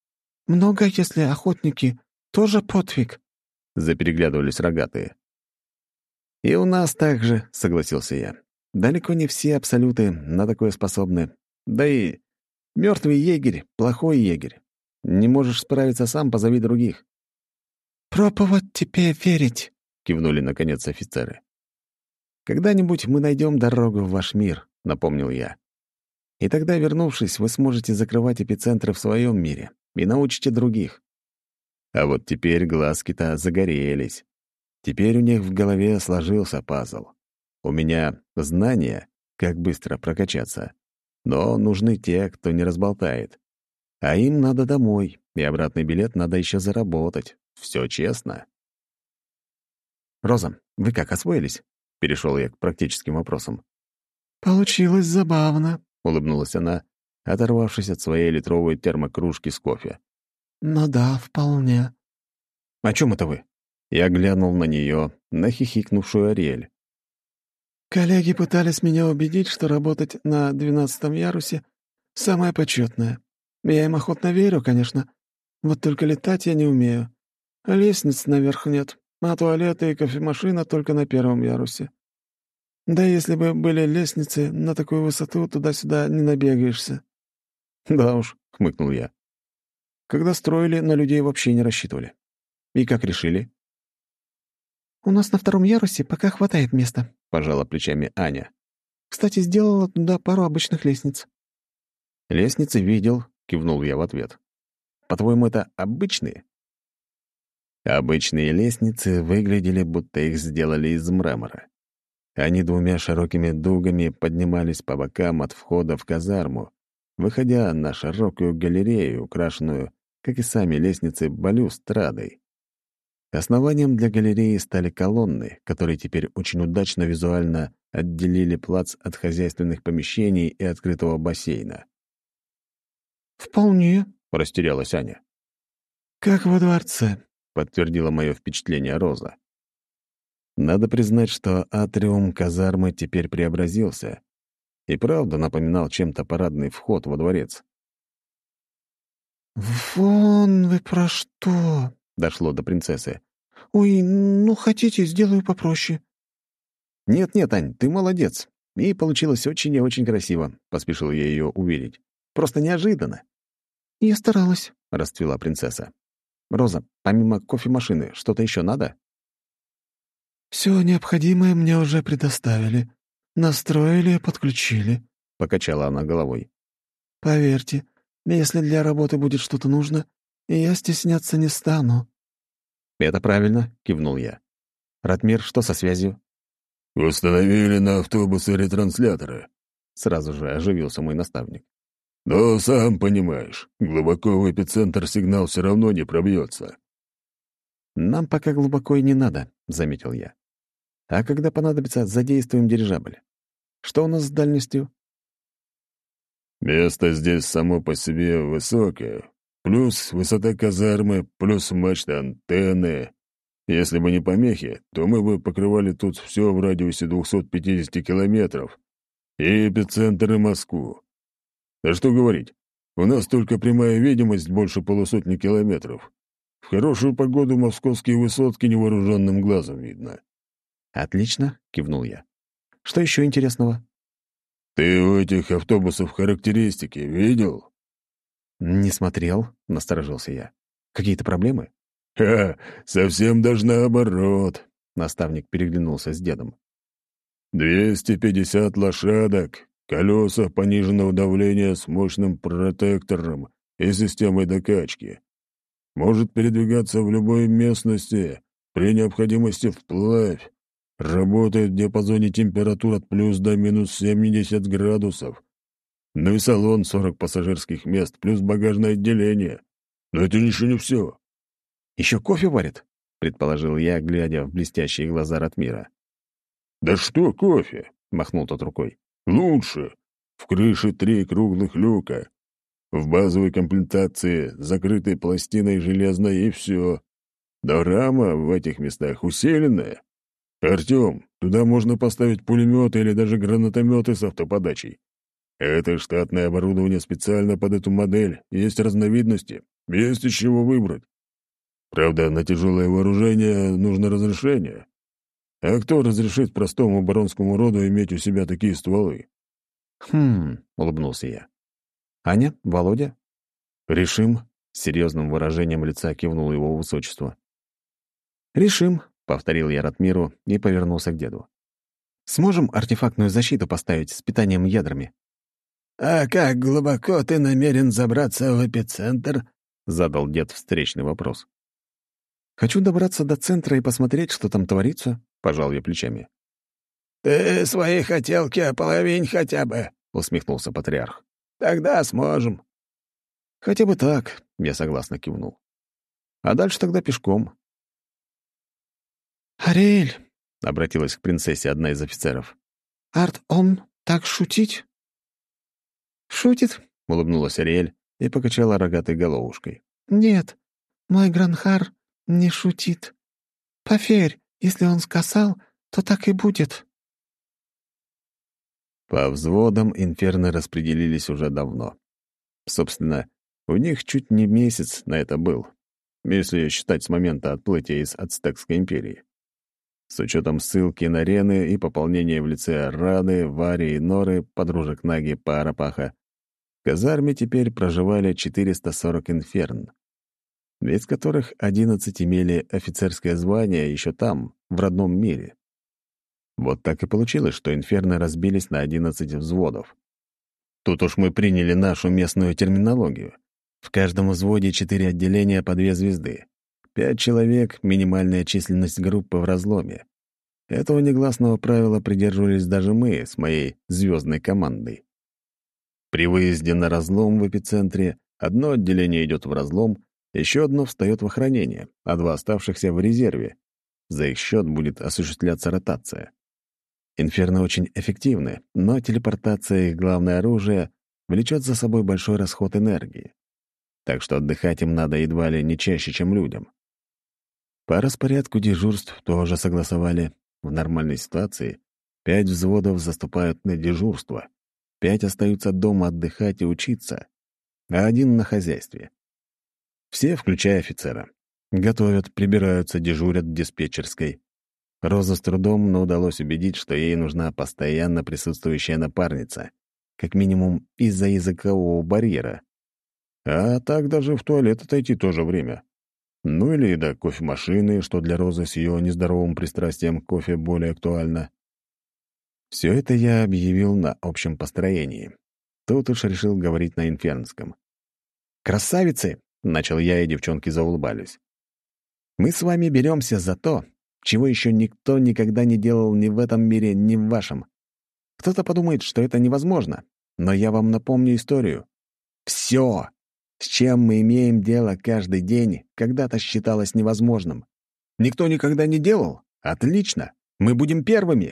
Много, если охотники тоже подвиг», — запереглядывались рогатые. «И у нас так же», — согласился я. «Далеко не все абсолюты на такое способны. Да и мертвый егерь — плохой егерь. Не можешь справиться сам, позови других». «Пробовать тебе верить», — кивнули, наконец, офицеры. «Когда-нибудь мы найдем дорогу в ваш мир», — напомнил я. «И тогда, вернувшись, вы сможете закрывать эпицентры в своем мире и научите других». А вот теперь глазки-то загорелись. Теперь у них в голове сложился пазл. У меня знания, как быстро прокачаться. Но нужны те, кто не разболтает. А им надо домой, и обратный билет надо еще заработать. Все честно. «Роза, вы как, освоились?» — перешел я к практическим вопросам. «Получилось забавно», — улыбнулась она, оторвавшись от своей литровой термокружки с кофе. «Ну да, вполне». «О чем это вы?» Я глянул на нее, на хихикнувшую Ариэль. «Коллеги пытались меня убедить, что работать на 12-м ярусе — самое почетное. Я им охотно верю, конечно. Вот только летать я не умею. Лестниц наверх нет, а туалеты и кофемашина только на 1-м ярусе. Да если бы были лестницы, на такую высоту туда-сюда не набегаешься». «Да уж», — хмыкнул я. «Когда строили, на людей вообще не рассчитывали. И как решили?» «У нас на 2-м ярусе пока хватает места», — пожала плечами Аня. «Кстати, сделала туда пару обычных лестниц». «Лестницы видел», — кивнул я в ответ. «По-твоему, это обычные?» Обычные лестницы выглядели, будто их сделали из мрамора. Они двумя широкими дугами поднимались по бокам от входа в казарму, выходя на широкую галерею, украшенную, как и сами лестницы, балюстрадой. Основанием для галереи стали колонны, которые теперь очень удачно визуально отделили плац от хозяйственных помещений и открытого бассейна. «Вполне», — растерялась Аня. «как во дворце», — подтвердила мое впечатление Роза. Надо признать, что атриум казармы теперь преобразился и правда напоминал чем-то парадный вход во дворец. «Вон вы про что?» — дошло до принцессы. «Ой, ну хотите, сделаю попроще». «Нет-нет, Ань, ты молодец. И получилось очень и очень красиво», — поспешил я ее уверить. «Просто неожиданно». «Я старалась», — расцвела принцесса. «Роза, помимо кофемашины, что-то еще надо?» «Все необходимое мне уже предоставили. Настроили и подключили», — покачала она головой. «Поверьте, если для работы будет что-то нужно, я стесняться не стану». «Это правильно», — кивнул я. «Ратмир, что со связью?» «Установили на автобусы ретрансляторы», — сразу же оживился мой наставник. «Но, сам понимаешь, глубоко в эпицентр сигнал все равно не пробьется». «Нам пока глубоко и не надо», — заметил я. «А когда понадобится, задействуем дирижабль. Что у нас с дальностью?» «Место здесь само по себе высокое, плюс высота казармы, плюс мачта антенны. Если бы не помехи, то мы бы покрывали тут все в радиусе 250 километров. И эпицентр, и Москву. Да что говорить, у нас только прямая видимость больше 150 километров. В хорошую погоду московские высотки невооруженным глазом видно». «Отлично», — кивнул я. «Что еще интересного?» «Ты у этих автобусов характеристики видел?» «Не смотрел», — насторожился я. «Какие-то проблемы?» «Ха, совсем даже наоборот», — наставник переглянулся с дедом. 250 лошадок, колеса пониженного давления с мощным протектором и системой докачки. Может передвигаться в любой местности, при необходимости вплавь. Работает в диапазоне температур от плюс до минус 70 градусов. Ну и салон 40 пассажирских мест, плюс багажное отделение. Но это еще не все. «Еще кофе варит?» — предположил я, глядя в блестящие глаза Ратмира. «Да что кофе?» — махнул тот рукой. «Лучше. В крыше 3 круглых люка. В базовой комплектации закрытой пластиной железной и все. Да рама в этих местах усиленная. Артем, туда можно поставить пулеметы или даже гранатометы с автоподачей. Это штатное оборудование специально под эту модель, есть разновидности. Есть из чего выбрать. Правда, на тяжелое вооружение нужно разрешение. А кто разрешит простому баронскому роду иметь у себя такие стволы? Улыбнулся я. «Аня? Володя?» «Решим», — с серьезным выражением лица кивнул его высочество. «Решим», — повторил я Ратмиру и повернулся к деду. «Сможем артефактную защиту поставить с питанием ядрами?» «А как глубоко ты намерен забраться в эпицентр?» — задал дед встречный вопрос. «Хочу добраться до центра и посмотреть, что там творится», — пожал я плечами. «Ты свои хотелки ополовинь хотя бы», — усмехнулся патриарх. «Тогда сможем». «Хотя бы так», — я согласно кивнул. «А дальше тогда пешком». «Ариэль», — обратилась к принцессе одна из офицеров. «Арт, он так шутить?» «Шутит», — улыбнулась Ариэль и покачала рогатой головушкой. «Нет, мой Гранхар не шутит. Поверь, если он сказал, то так и будет». По взводам инферно распределились уже давно. Собственно, у них чуть не месяц на это был, если считать с момента отплытия из Ацтекской империи. С учетом ссылки на Рены и пополнения в лице Рады, Вари и Норы, подружек Наги Парапаха, в казарме теперь проживали 440 инферн, из которых 11 имели офицерское звание еще там, в родном мире. Вот так и получилось, что инферны разбились на 11 взводов. Тут уж мы приняли нашу местную терминологию. В каждом взводе 4 отделения по 2 звезды. 5 человек — минимальная численность группы в разломе. Этого негласного правила придерживались даже мы с моей звездной командой. При выезде на разлом в эпицентре одно отделение идет в разлом, еще одно встает в охранение, а 2 оставшихся в резерве. За их счет будет осуществляться ротация. Инферно очень эффективны, но телепортация, их главное оружие, влечет за собой большой расход энергии. Так что отдыхать им надо едва ли не чаще, чем людям. По распорядку дежурств тоже согласовали. В нормальной ситуации 5 взводов заступают на дежурство, 5 остаются дома отдыхать и учиться, а 1 на хозяйстве. Все, включая офицера. Готовят, прибираются, дежурят в диспетчерской. Роза с трудом, но удалось убедить, что ей нужна постоянно присутствующая напарница, как минимум из-за языкового барьера. А так даже в туалет отойти тоже время. Ну или до кофемашины, что для Розы с ее нездоровым пристрастием к кофе более актуально. Все это я объявил на общем построении. Тут уж решил говорить на инфернском. «Красавицы!» — начал я, и девчонки заулыбались. «Мы с вами беремся за то, чего еще никто никогда не делал ни в этом мире, ни в вашем. Кто-то подумает, что это невозможно, но я вам напомню историю. Все, с чем мы имеем дело каждый день, когда-то считалось невозможным. Никто никогда не делал? Отлично, мы будем первыми.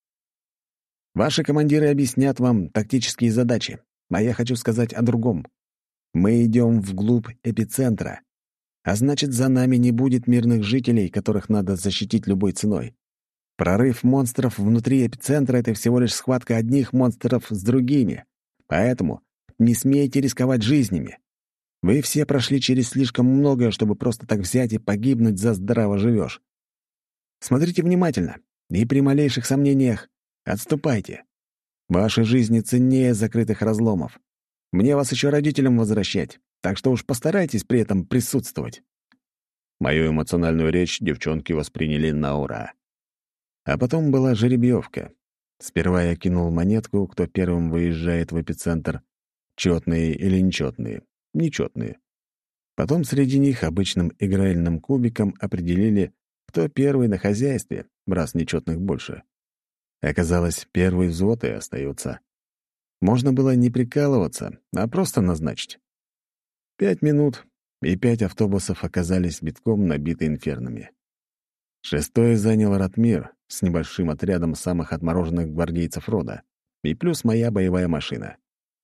Ваши командиры объяснят вам тактические задачи, а я хочу сказать о другом. Мы идем вглубь эпицентра. А значит, за нами не будет мирных жителей, которых надо защитить любой ценой. Прорыв монстров внутри эпицентра — это всего лишь схватка одних монстров с другими. Поэтому не смейте рисковать жизнями. Вы все прошли через слишком многое, чтобы просто так взять и погибнуть за здраво живешь. Смотрите внимательно, и при малейших сомнениях отступайте. Ваши жизни ценнее закрытых разломов. Мне вас еще родителям возвращать, так что уж постарайтесь при этом присутствовать». Мою эмоциональную речь девчонки восприняли на ура. А потом была жеребьевка. Сперва я кинул монетку, кто первым выезжает в эпицентр. Четные или нечетные. Нечетные. Потом среди них обычным игральным кубиком определили, кто первый на хозяйстве, раз нечетных больше. Оказалось, первый взвод и остается. Можно было не прикалываться, а просто назначить. 5 минут, и 5 автобусов оказались битком набиты инфернами. 6-й занял Ратмир с небольшим отрядом самых отмороженных гвардейцев рода, и плюс моя боевая машина.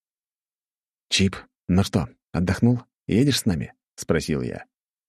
«Чип, ну что, отдохнул? Едешь с нами?» — спросил я.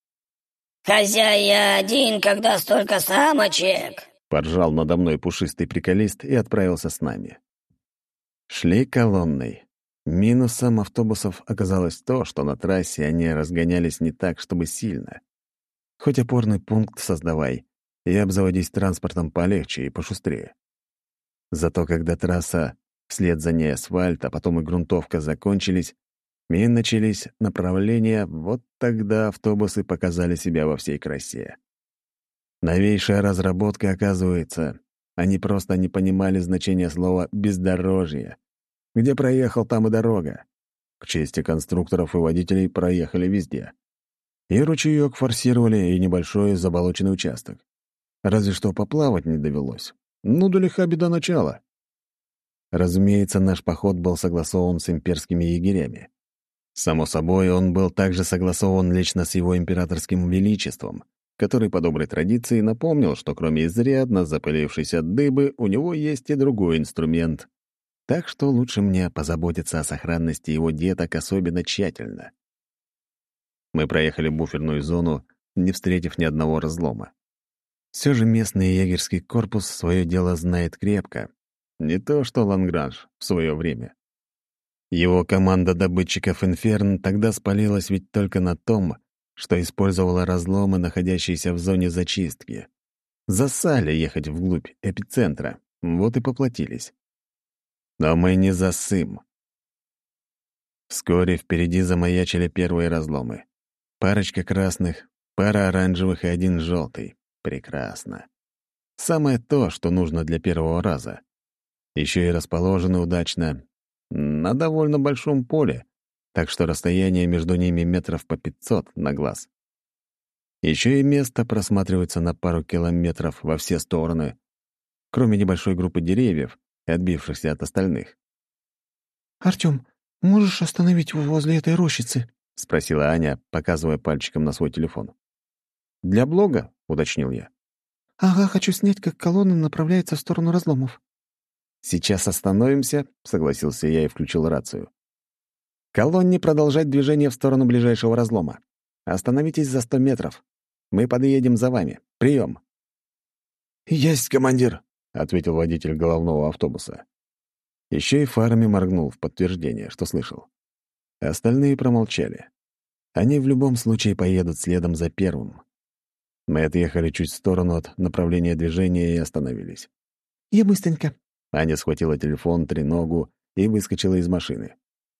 «Хозяин один, когда столько самочек!» — поржал надо мной пушистый приколист и отправился с нами. Шли колонной. Минусом автобусов оказалось то, что на трассе они разгонялись не так, чтобы сильно. Хоть опорный пункт создавай, и обзаводись транспортом полегче и пошустрее. Зато когда трасса, вслед за ней асфальт, а потом и грунтовка закончились, и начались направления, вот тогда автобусы показали себя во всей красе. Новейшая разработка, оказывается, они просто не понимали значения слова «бездорожье». Где проехал, там и дорога. К чести конструкторов и водителей проехали везде. И ручеёк форсировали, и небольшой заболоченный участок. Разве что поплавать не довелось. Ну, далека беда начала. Разумеется, наш поход был согласован с имперскими егерями. Само собой, он был также согласован лично с его императорским величеством, который по доброй традиции напомнил, что кроме изрядно запылившейся дыбы, у него есть и другой инструмент. Так что лучше мне позаботиться о сохранности его деток особенно тщательно. Мы проехали буферную зону, не встретив ни одного разлома. Все же местный егерский корпус свое дело знает крепко. Не то что Лангранж в свое время. Его команда добытчиков «Инферн» тогда спалилась ведь только на том, что использовала разломы, находящиеся в зоне зачистки. Засали ехать вглубь эпицентра, вот и поплатились. Но мы не засым. Вскоре впереди замаячили первые разломы. Парочка красных, пара оранжевых и один желтый. Прекрасно. Самое то, что нужно для первого раза. Еще и расположены удачно, на довольно большом поле, так что расстояние между ними метров по 500 на глаз. Еще и место просматривается на пару километров во все стороны, кроме небольшой группы деревьев, отбившихся от остальных. «Артём, можешь остановить его возле этой рощицы?» — спросила Аня, показывая пальчиком на свой телефон. «Для блога?» — уточнил я. «Ага, хочу снять, как колонна направляется в сторону разломов». «Сейчас остановимся», — согласился я и включил рацию. «Колонне продолжать движение в сторону ближайшего разлома. Остановитесь за 100 метров. Мы подъедем за вами. Прием». «Есть, командир», — ответил водитель головного автобуса. Еще и фарами моргнул в подтверждение, что слышал. Остальные промолчали. Они в любом случае поедут следом за первым. Мы отъехали чуть в сторону от направления движения и остановились. «Я быстренько». Аня схватила телефон, треногу и выскочила из машины.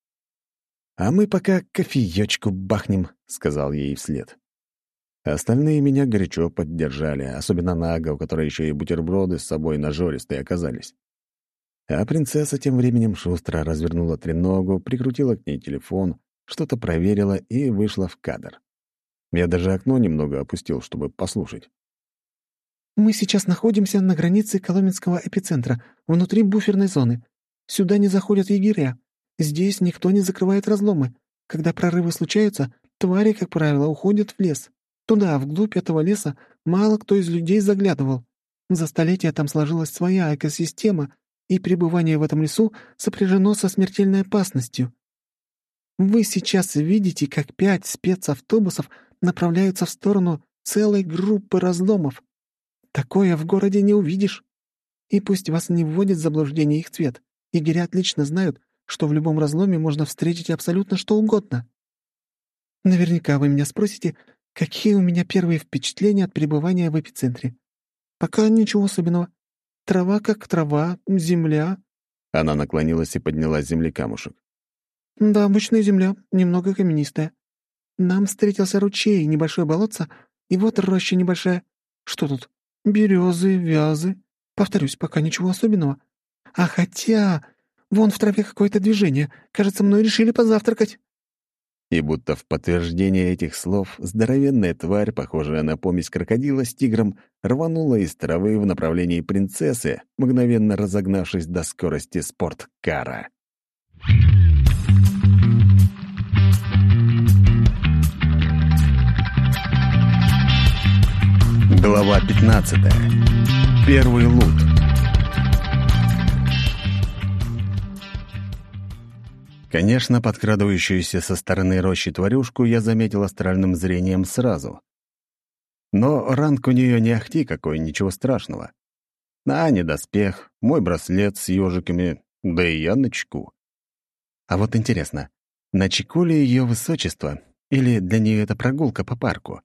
«А мы пока кофеёчку бахнем», — сказал ей вслед. Остальные меня горячо поддержали, особенно Нага, у которой еще и бутерброды с собой нажористые оказались. А принцесса тем временем шустро развернула треногу, прикрутила к ней телефон, что-то проверила и вышла в кадр. Я даже окно немного опустил, чтобы послушать. «Мы сейчас находимся на границе Коломенского эпицентра, внутри буферной зоны. Сюда не заходят егеря. Здесь никто не закрывает разломы. Когда прорывы случаются, твари, как правило, уходят в лес. Туда, вглубь этого леса, мало кто из людей заглядывал. За столетия там сложилась своя экосистема, и пребывание в этом лесу сопряжено со смертельной опасностью. Вы сейчас видите, как 5 спецавтобусов направляются в сторону целой группы разломов. Такое в городе не увидишь. И пусть вас не вводит в заблуждение их цвет, егеря отлично знают, что в любом разломе можно встретить абсолютно что угодно. Наверняка вы меня спросите, какие у меня первые впечатления от пребывания в эпицентре. Пока ничего особенного. Трава как трава, земля. Она наклонилась и подняла с земли камушек. Да, обычная земля, немного каменистая. Нам встретился ручей, небольшое болотце, и вот роща небольшая. Что тут? Березы, вязы. Повторюсь, пока ничего особенного. А хотя... Вон в траве какое-то движение. Кажется, мной решили позавтракать. И будто в подтверждение этих слов здоровенная тварь, похожая на помесь крокодила с тигром, рванула из травы в направлении принцессы, мгновенно разогнавшись до скорости спорткара. Глава 15. Первый лут. Конечно, подкрадывающуюся со стороны рощи тварюшку я заметил астральным зрением сразу. Но ранг у нее не ахти какой, ничего страшного. На Ане доспех, мой браслет с ежиками, да и я начеку. А вот интересно, начеку ли ее высочество, или для нее это прогулка по парку?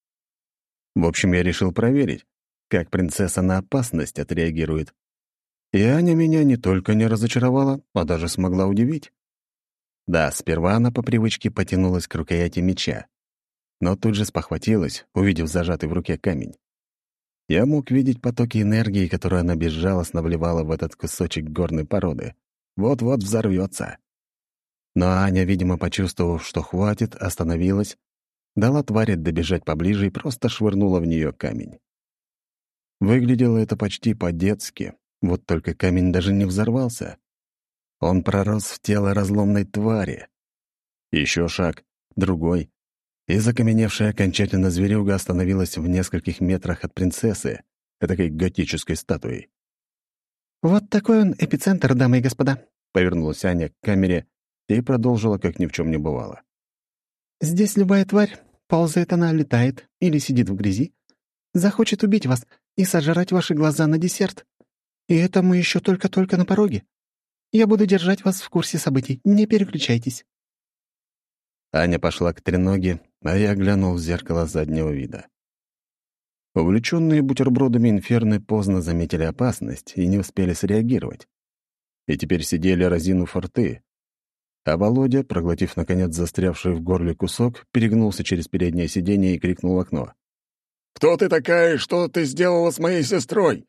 В общем, я решил проверить, как принцесса на опасность отреагирует. И Аня меня не только не разочаровала, а даже смогла удивить. Да, сперва она по привычке потянулась к рукояти меча, но тут же спохватилась, увидев зажатый в руке камень. Я мог видеть потоки энергии, которые она безжалостно вливала в этот кусочек горной породы. Вот-вот взорвется. Но Аня, видимо, почувствовав, что хватит, остановилась, дала твари добежать поближе и просто швырнула в нее камень. Выглядело это почти по-детски, вот только камень даже не взорвался. Он пророс в тело разломной твари. Еще шаг, другой, и закаменевшая окончательно зверюга остановилась в нескольких метрах от принцессы, этакой готической статуей. «Вот такой он эпицентр, дамы и господа», — повернулась Аня к камере и продолжила, как ни в чем не бывало. «Здесь любая тварь, ползает она, летает или сидит в грязи, захочет убить вас и сожрать ваши глаза на десерт. И это мы еще только-только на пороге. Я буду держать вас в курсе событий, не переключайтесь». Аня пошла к треноге, а я глянул в зеркало заднего вида. Увлеченные бутербродами инферны поздно заметили опасность и не успели среагировать. И теперь сидели разинув рты. А Володя, проглотив, наконец, застрявший в горле кусок, перегнулся через переднее сиденье и крикнул в окно. «Кто ты такая? Что ты сделала с моей сестрой?»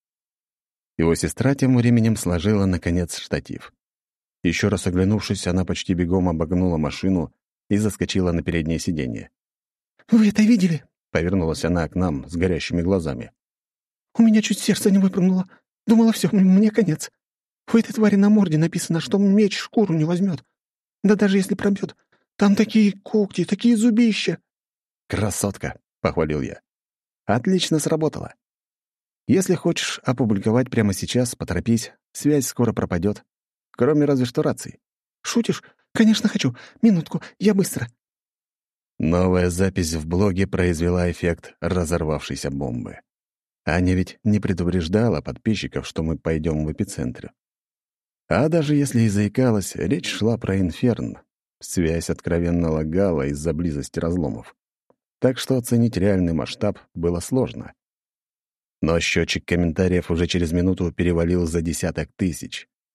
Его сестра тем временем сложила, наконец, штатив. Еще раз оглянувшись, она почти бегом обогнула машину и заскочила на переднее сиденье. «Вы это видели?» — повернулась она к нам с горящими глазами. «У меня чуть сердце не выпрыгнуло. Думала, все, мне конец. У этой твари на морде написано, что меч шкуру не возьмет. Да даже если пробьет, там такие когти, такие зубища». «Красотка!» — похвалил я. «Отлично сработало. Если хочешь опубликовать прямо сейчас, поторопись, связь скоро пропадет. Кроме разве что раций». «Шутишь? Конечно, хочу. Минутку, я быстро». Новая запись в блоге произвела эффект разорвавшейся бомбы. Аня ведь не предупреждала подписчиков, что мы пойдем в эпицентр. А даже если и заикалась, речь шла про инферн. Связь откровенно лагала из-за близости разломов. Так что оценить реальный масштаб было сложно. Но счетчик комментариев уже через минуту перевалил за 10 000.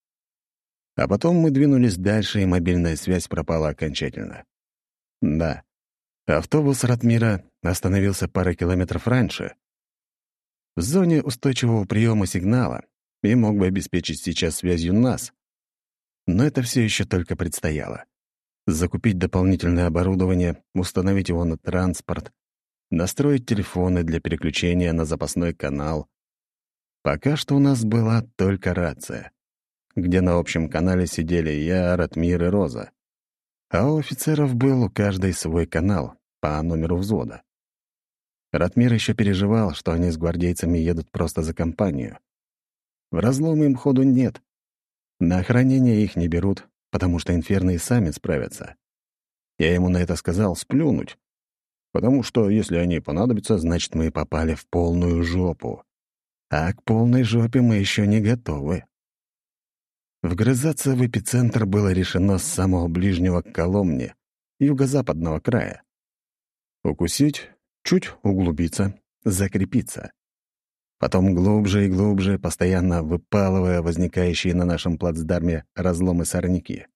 А потом мы двинулись дальше, и мобильная связь пропала окончательно. Да, автобус Ратмира остановился парой километров раньше. В зоне устойчивого приема сигнала и мог бы обеспечить сейчас связью нас. Но это все еще только предстояло. Закупить дополнительное оборудование, установить его на транспорт, настроить телефоны для переключения на запасной канал. Пока что у нас была только рация, где на общем канале сидели я, Ратмир и Роза. А у офицеров был у каждой свой канал по номеру взвода. Ратмир еще переживал, что они с гвардейцами едут просто за компанию. В разлом им ходу нет. На охранение их не берут, потому что инферны и сами справятся. Я ему на это сказал сплюнуть, потому что если они понадобятся, значит, мы попали в полную жопу. А к полной жопе мы еще не готовы. Вгрызаться в эпицентр было решено с самого ближнего к Коломне, юго-западного края. Укусить, чуть углубиться, закрепиться. Потом глубже и глубже, постоянно выпалывая возникающие на нашем плацдарме разломы-сорняки.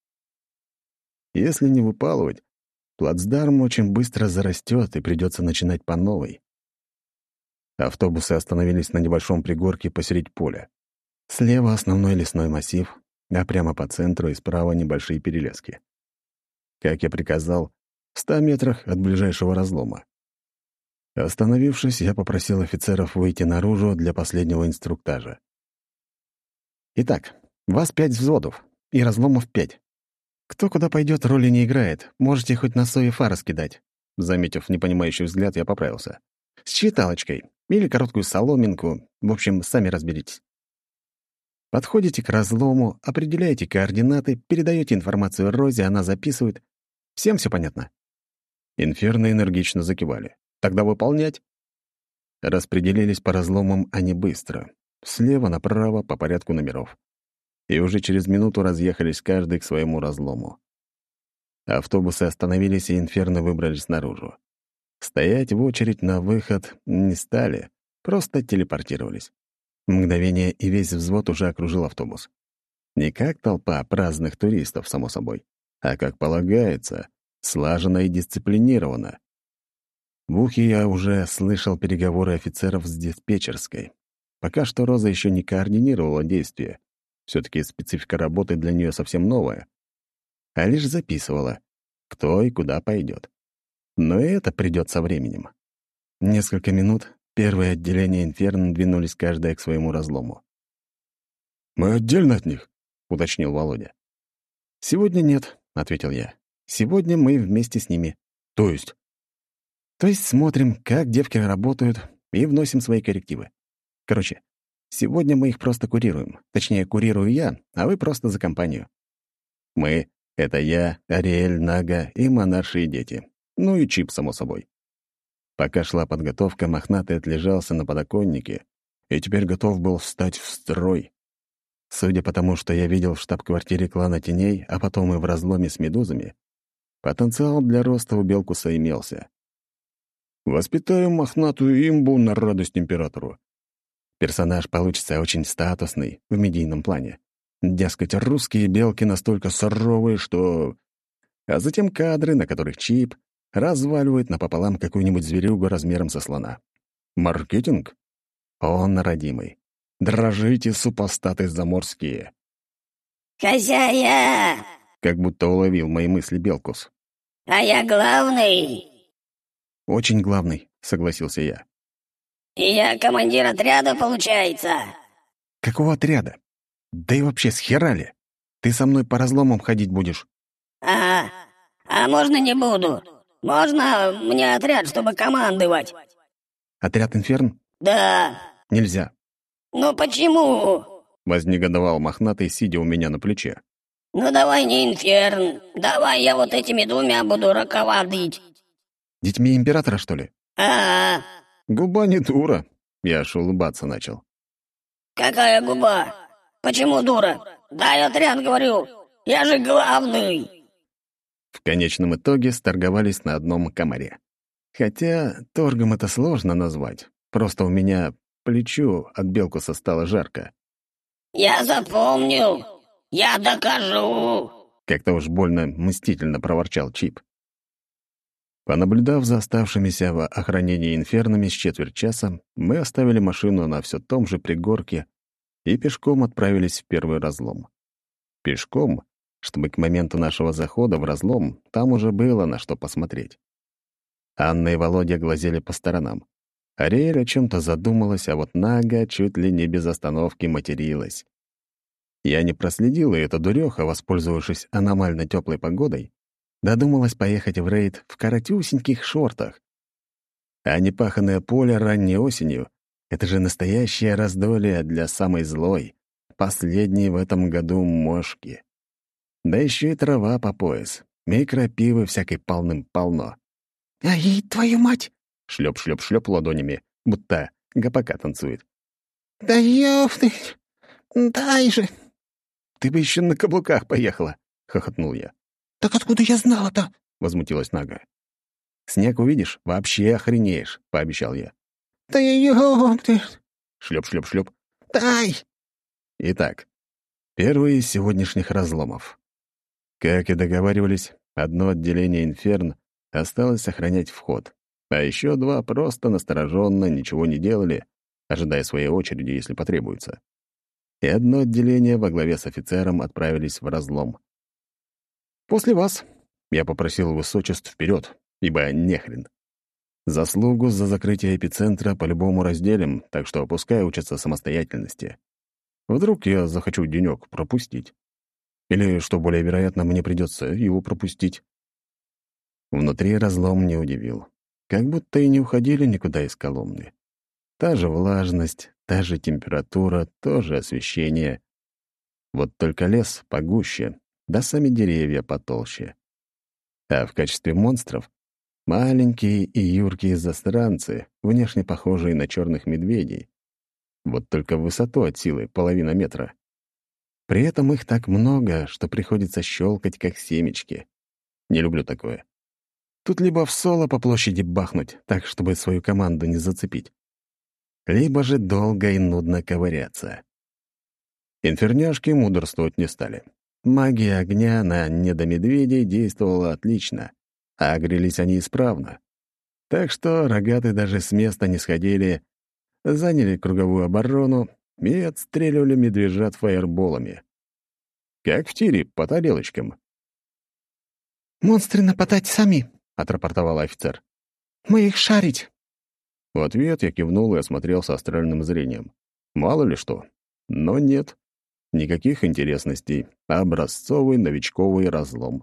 Если не выпалывать, плацдарм очень быстро зарастет и придется начинать по новой. Автобусы остановились на небольшом пригорке посреди поля. Слева основной лесной массив, а прямо по центру и справа небольшие перелески. Как я приказал, в 100 метрах от ближайшего разлома. Остановившись, я попросил офицеров выйти наружу для последнего инструктажа. «Итак, вас 5 взводов и разломов 5. Кто куда пойдет, роли не играет. Можете хоть на сои фары скидать». Заметив непонимающий взгляд, я поправился. «С читалочкой. Или короткую соломинку. В общем, сами разберитесь. Подходите к разлому, определяете координаты, передаете информацию Розе, она записывает. Всем все понятно?» Инферны энергично закивали. «Тогда выполнять». Распределились по разломам они быстро. Слева направо по порядку номеров. и уже через минуту разъехались каждый к своему разлому. Автобусы остановились, и инферно выбрались наружу. Стоять в очередь на выход не стали, просто телепортировались. Мгновение, и весь взвод уже окружил автобус. Не как толпа праздных туристов, само собой, а как полагается, слаженно и дисциплинированно. В ухе я уже слышал переговоры офицеров с диспетчерской. Пока что Роза еще не координировала действия. Все-таки специфика работы для нее совсем новая. А лишь записывала, кто и куда пойдет. Но и это придет со временем. Несколько минут первые отделения инферн двинулись каждое к своему разлому. «Мы отдельно от них?» — уточнил Володя. «Сегодня нет», — ответил я. «Сегодня мы вместе с ними». «То есть?» «То есть смотрим, как девки работают, и вносим свои коррективы. Короче, сегодня мы их просто курируем. Точнее, курирую я, а вы просто за компанию. Мы — это я, Ариэль, Нага и монаршие дети. Ну и Чип, само собой». Пока шла подготовка, мохнатый отлежался на подоконнике и теперь готов был встать в строй. Судя по тому, что я видел в штаб-квартире клана Теней, а потом и в разломе с медузами, потенциал для роста у Белкуса имелся. «Воспитаем мохнатую имбу на радость императору». Персонаж получится очень статусный в медийном плане. Дескать, русские белки настолько суровые, что... А затем кадры, на которых Чип разваливает напополам какую-нибудь зверюгу размером со слона. Маркетинг? Он родимый. Дрожите, супостаты заморские. «Хозяя! Как будто уловил мои мысли Белкус. А я главный!» «Очень главный», — согласился я. «И я командир отряда, получается?» «Какого отряда? Да и вообще, с хера ли? Ты со мной по разломам ходить будешь?» «А можно не буду? Можно мне отряд, чтобы командовать?» «Отряд Инферн?» «Да». «Нельзя», «Ну почему?» — вознегодовал мохнатый, сидя у меня на плече. «Ну давай не инферн. Давай я вот этими двумя буду руководить». «Детьми императора, что ли?» «А, «Губа не дура», — я аж улыбаться начал. какая губа? Почему дура? Дай отряд, говорю. Я же главный». В конечном итоге сторговались на одном комаре. Хотя торгом это сложно назвать. Просто у меня плечу от Белкуса стало жарко. «Я запомнил. Я докажу». Как-то уж больно мстительно проворчал Чип. Понаблюдав за оставшимися в охранении инфернами с четверть часа, мы оставили машину на все том же пригорке и пешком отправились в первый разлом. Пешком, чтобы к моменту нашего захода в разлом там уже было на что посмотреть. Анна и Володя глазели по сторонам. Ариэль о чем-то задумалась, а вот Нага чуть ли не без остановки материлась. Я не проследил, и эта дуреха, воспользовавшись аномально теплой погодой, додумалась поехать в рейд в коротюсеньких шортах. А непаханное поле ранней осенью — это же настоящее раздолье для самой злой, последней в этом году мошки. Да еще и трава по пояс, и крапивы всякой полным-полно. «Ай, твою мать!» — шлеп-шлеп-шлеп ладонями, будто гопака танцует. «Да ёпты! Дай же!» «Ты бы еще на каблуках поехала!» — хохотнул я. «Так откуда я знала-то?» — возмутилась Нага. «Снег увидишь, вообще охренеешь», — пообещал я. «Да ёпты! Шлеп-шлеп-шлеп. Дай!» Итак, первый из сегодняшних разломов. Как и договаривались, одно отделение «Инферн» осталось охранять вход, а еще два просто настороженно ничего не делали, ожидая своей очереди, если потребуется. И одно отделение во главе с офицером отправились в разлом. «После вас», — я попросил высочеств вперед, ибо нехрен. Заслугу за закрытие эпицентра по-любому разделим, так что пускай учатся самостоятельности. Вдруг я захочу денек пропустить. Или, что более вероятно, мне придется его пропустить. Внутри разлом не удивил. Как будто и не уходили никуда из Коломны. Та же влажность, та же температура, то же освещение. Вот только лес погуще, да сами деревья потолще. А в качестве монстров — маленькие и юркие засранцы, внешне похожие на черных медведей. Вот только в высоту от силы половина метра. При этом их так много, что приходится щелкать, как семечки. Не люблю такое. Тут либо в соло по площади бахнуть, так, чтобы свою команду не зацепить, либо же долго и нудно ковыряться. Инферняшки мудрствовать не стали. Магия огня на недомедведей действовала отлично, а огрелись они исправно. Так что рогаты даже с места не сходили, заняли круговую оборону и отстреливали медвежат фаерболами. Как в тире, по тарелочкам. «Монстры нападать сами», — отрапортовал офицер. «Мы их шарить». В ответ я кивнул и осмотрелся астральным зрением. Мало ли что. Но нет. Никаких интересностей. Образцовый новичковый разлом.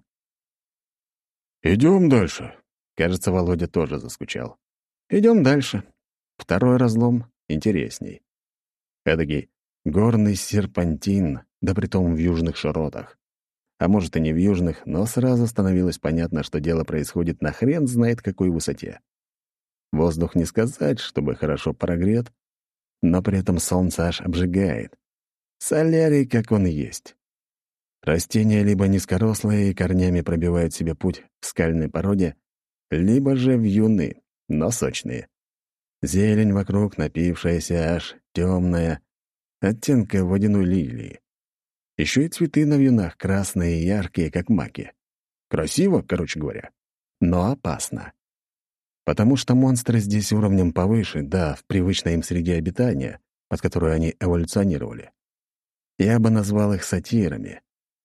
«Идем дальше». Кажется, Володя тоже заскучал. «Идем дальше. Второй разлом интересней. Эдакий горный серпантин, да притом в южных широтах. А может, и не в южных, но сразу становилось понятно, что дело происходит на хрен знает какой высоте. Воздух не сказать, чтобы хорошо прогрет, но при этом солнце аж обжигает. Солярий, как он есть. Растения либо низкорослые и корнями пробивают себе путь в скальной породе, либо же вьюны, но сочные. Зелень вокруг, напившаяся, аж темная, оттенка водяной лилии. Еще и цветы на вьюнах красные и яркие, как маки. Красиво, короче говоря, но опасно. Потому что монстры здесь уровнем повыше, да, в привычной им среде обитания, под которую они эволюционировали. Я бы назвал их сатирами.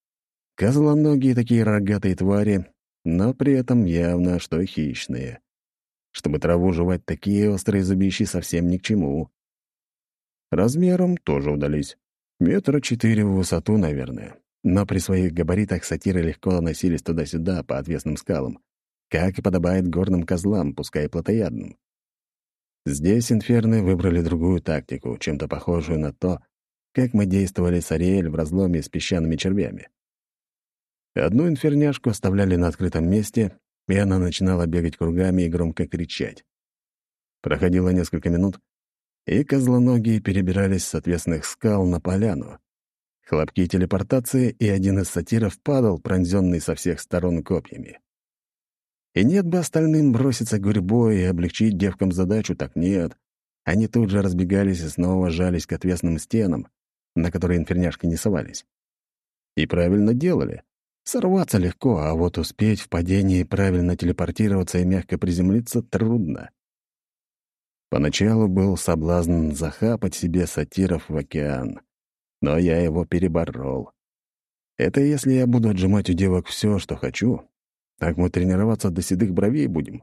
Козлоногие такие рогатые твари, но при этом явно, что хищные. Чтобы траву жевать, такие острые зубищи совсем ни к чему. Размером тоже удались. 4 метра в высоту, наверное. Но при своих габаритах сатиры легко носились туда-сюда по отвесным скалам, как и подобает горным козлам, пускай и плотоядным. Здесь инферны выбрали другую тактику, чем-то похожую на то, как мы действовали с Ариэль в разломе с песчаными червями. Одну инферняшку оставляли на открытом месте, и она начинала бегать кругами и громко кричать. Проходило несколько минут, и козлоногие перебирались с отвесных скал на поляну. Хлопки телепортации, и один из сатиров падал, пронзённый со всех сторон копьями. И нет бы остальным броситься гурьбой и облегчить девкам задачу, так нет. Они тут же разбегались и снова жались к отвесным стенам, на которые инферняшки не совались. И правильно делали. Сорваться легко, а вот успеть в падении правильно телепортироваться и мягко приземлиться трудно. Поначалу был соблазн захапать себе сатиров в океан, но я его переборол. Это если я буду отжимать у девок все, что хочу, так мы тренироваться до седых бровей будем.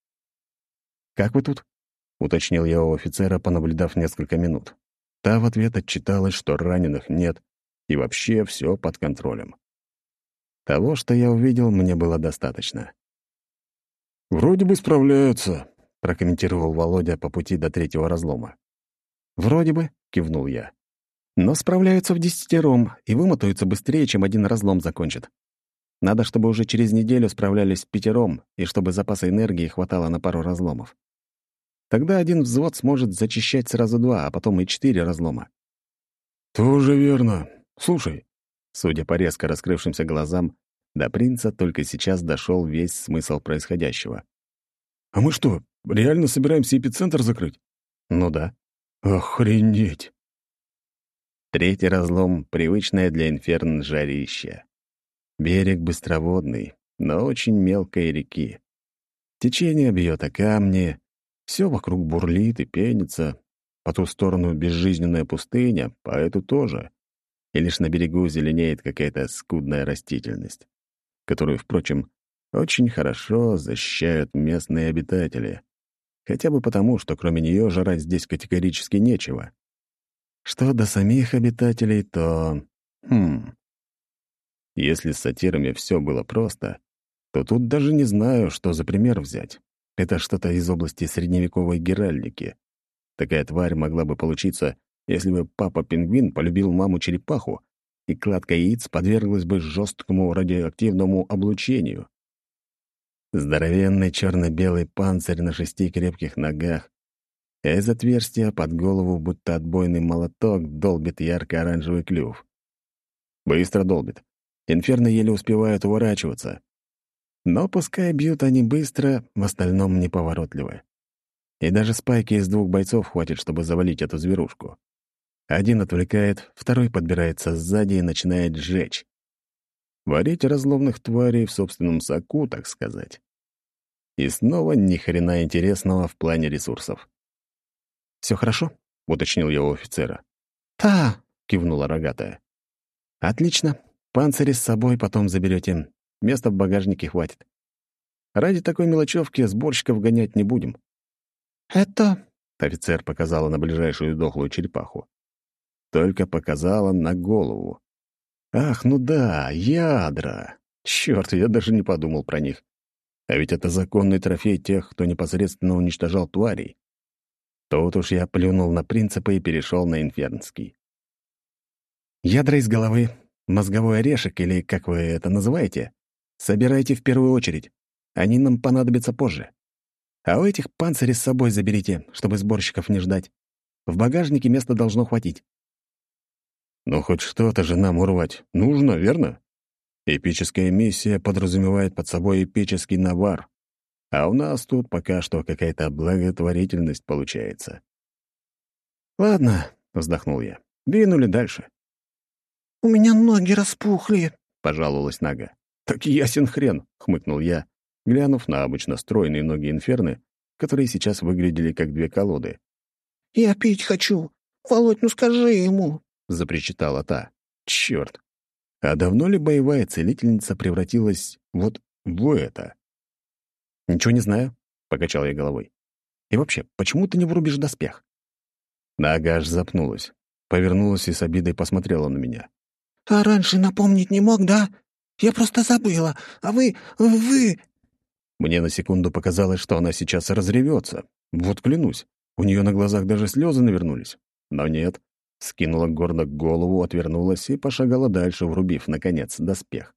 «Как вы тут?» — уточнил я у офицера, понаблюдав несколько минут. Та в ответ отчиталась, что раненых нет, и вообще все под контролем. Того, что я увидел, мне было достаточно. «Вроде бы справляются», — прокомментировал Володя по пути до 3-го разлома. «Вроде бы», — кивнул я. «Но справляются в 10-тером и вымотаются быстрее, чем один разлом закончит. Надо, чтобы уже через неделю справлялись в 5-тером, и чтобы запаса энергии хватало на пару разломов. Тогда один взвод сможет зачищать сразу 2, а потом и 4 разлома». «Тоже верно. Слушай». Судя по резко раскрывшимся глазам, до принца только сейчас дошел весь смысл происходящего. «А мы что, реально собираемся эпицентр закрыть?» «Ну да». «Охренеть!» 3-й разлом — привычное для инферн жарище. Берег быстроводный, но очень мелкой реки. Течение бьет о камни, все вокруг бурлит и пенится. По ту сторону безжизненная пустыня, по эту тоже. И лишь на берегу зеленеет какая-то скудная растительность, которую, впрочем, очень хорошо защищают местные обитатели. Хотя бы потому, что кроме нее жрать здесь категорически нечего. Что до самих обитателей, то... Если с сатирами все было просто, то тут даже не знаю, что за пример взять. Это что-то из области средневековой геральдики. Такая тварь могла бы получиться, если бы папа-пингвин полюбил маму-черепаху, и кладка яиц подверглась бы жесткому радиоактивному облучению. Здоровенный черно-белый панцирь на 6 крепких ногах, а из отверстия под голову будто отбойный молоток долбит ярко-оранжевый клюв. Быстро долбит. Инферно еле успевают уворачиваться. Но пускай бьют они быстро, в остальном неповоротливы. И даже спайки из 2 бойцов хватит, чтобы завалить эту зверушку. Один отвлекает, второй подбирается сзади и начинает сжечь. Варить разломных тварей в собственном соку, так сказать. И снова ни хрена интересного в плане ресурсов. «Все хорошо?» — уточнил я у офицера. «Та!» — кивнула рогатая. «Отлично. Панцири с собой потом заберете. Места в багажнике хватит. Ради такой мелочевки сборщиков гонять не будем». «Это...» — офицер показала на ближайшую дохлую черепаху. Только показала на голову. «Ах, ну да, ядра! Чёрт, я даже не подумал про них. А ведь это законный трофей тех, кто непосредственно уничтожал тварей. Тут уж я плюнул на принципы и перешел на инфернский. Ядра из головы, мозговой орешек, или как вы это называете, собирайте в первую очередь. Они нам понадобятся позже. А у этих панцири с собой заберите, чтобы сборщиков не ждать. В багажнике места должно хватить». «Ну, хоть что-то же нам урвать нужно, верно? Эпическая миссия подразумевает под собой эпический навар. А у нас тут пока что какая-то благотворительность получается». «Ладно», — вздохнул я, — «двинули дальше». «У меня ноги распухли», — пожаловалась Нага. «Так ясен хрен», — хмыкнул я, глянув на обычно стройные ноги инферны, которые сейчас выглядели как 2 колоды. «Я пить хочу. Володь, ну скажи ему», — запричитала та. «Чёрт! А давно ли боевая целительница превратилась вот в это?» «Ничего не знаю», — покачал я головой. «И вообще, почему ты не врубишь доспех?» Нага аж запнулась, повернулась и с обидой посмотрела на меня. «А раньше напомнить не мог, да? Я просто забыла. А вы... Мне на секунду показалось, что она сейчас разревется. Вот клянусь, у нее на глазах даже слезы навернулись. Но нет. Скинула гордо голову, отвернулась и пошагала дальше, врубив, наконец, доспех.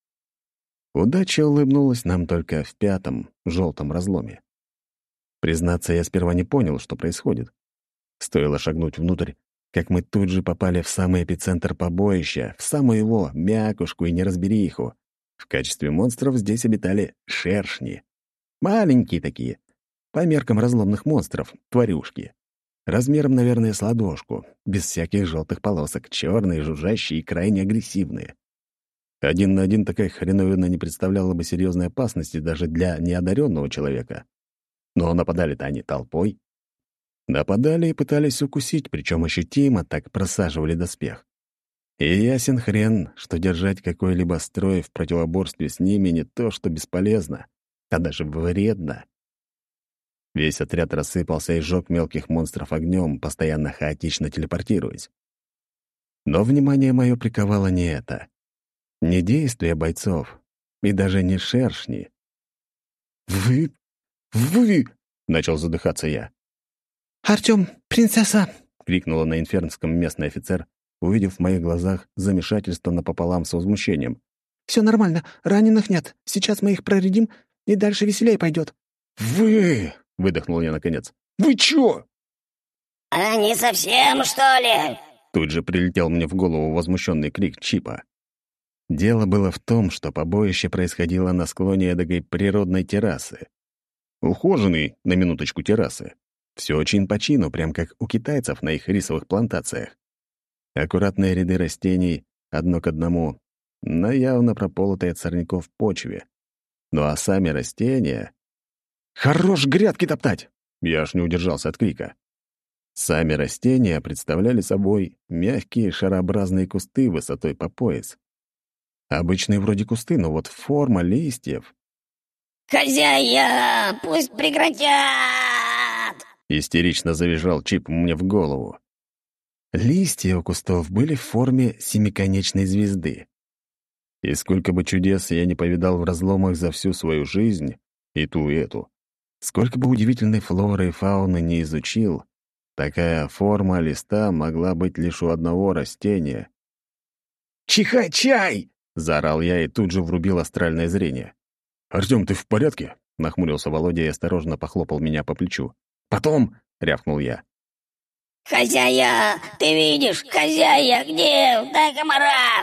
Удача улыбнулась нам только в 5-м, желтом разломе. Признаться, я сперва не понял, что происходит. Стоило шагнуть внутрь, как мы тут же попали в самый эпицентр побоища, в самую его мякушку и неразбериху. В качестве монстров здесь обитали шершни. Маленькие такие, по меркам разломных монстров, тварюшки. Размером, наверное, с ладошку, без всяких желтых полосок, черные, жужжащие и крайне агрессивные. 1 на 1 такая хреновина не представляла бы серьезной опасности даже для неодаренного человека. Но нападали-то они толпой. Нападали и пытались укусить, причем ощутимо так просаживали доспех. И ясен хрен, что держать какой-либо строй в противоборстве с ними не то что бесполезно, а даже вредно. Весь отряд рассыпался и сжег мелких монстров огнем, постоянно хаотично телепортируясь. Но внимание мое приковало не это. Не действия бойцов, и даже не шершни. «Вы... — начал задыхаться я. «Артём, принцесса!» — крикнула на инфернском местный офицер, увидев в моих глазах замешательство напополам с возмущением. «Всё нормально, раненых нет. Сейчас мы их проредим, и дальше веселее пойдёт». «Вы...» — выдохнул я наконец. «Вы чё?» «Они совсем, что ли?» Тут же прилетел мне в голову возмущенный крик Чипа. Дело было в том, что побоище происходило на склоне эдакой природной террасы. Ухоженной, на минуточку, террасы. Все чин по чину, прям как у китайцев на их рисовых плантациях. Аккуратные ряды растений, одно к одному, на явно прополотой от сорняков почве. Ну а сами растения... «Хорош грядки топтать!» Я аж не удержался от крика. Сами растения представляли собой мягкие шарообразные кусты высотой по пояс. Обычные вроде кусты, но вот форма листьев... «Хозяя, пусть прекратят!» Истерично завизжал Чип мне в голову. Листья у кустов были в форме семиконечной звезды. И сколько бы чудес я не повидал в разломах за всю свою жизнь, и ту, и эту, сколько бы удивительной флоры и фауны не изучил, такая форма листа могла быть лишь у одного растения. «Чихай, чай!» — заорал я и тут же врубил астральное зрение. «Артём, ты в порядке?» — нахмурился Володя и осторожно похлопал меня по плечу. «Потом!» — рявкнул я. «Хозяя, ты видишь? Хозяя, где? Дай комара!»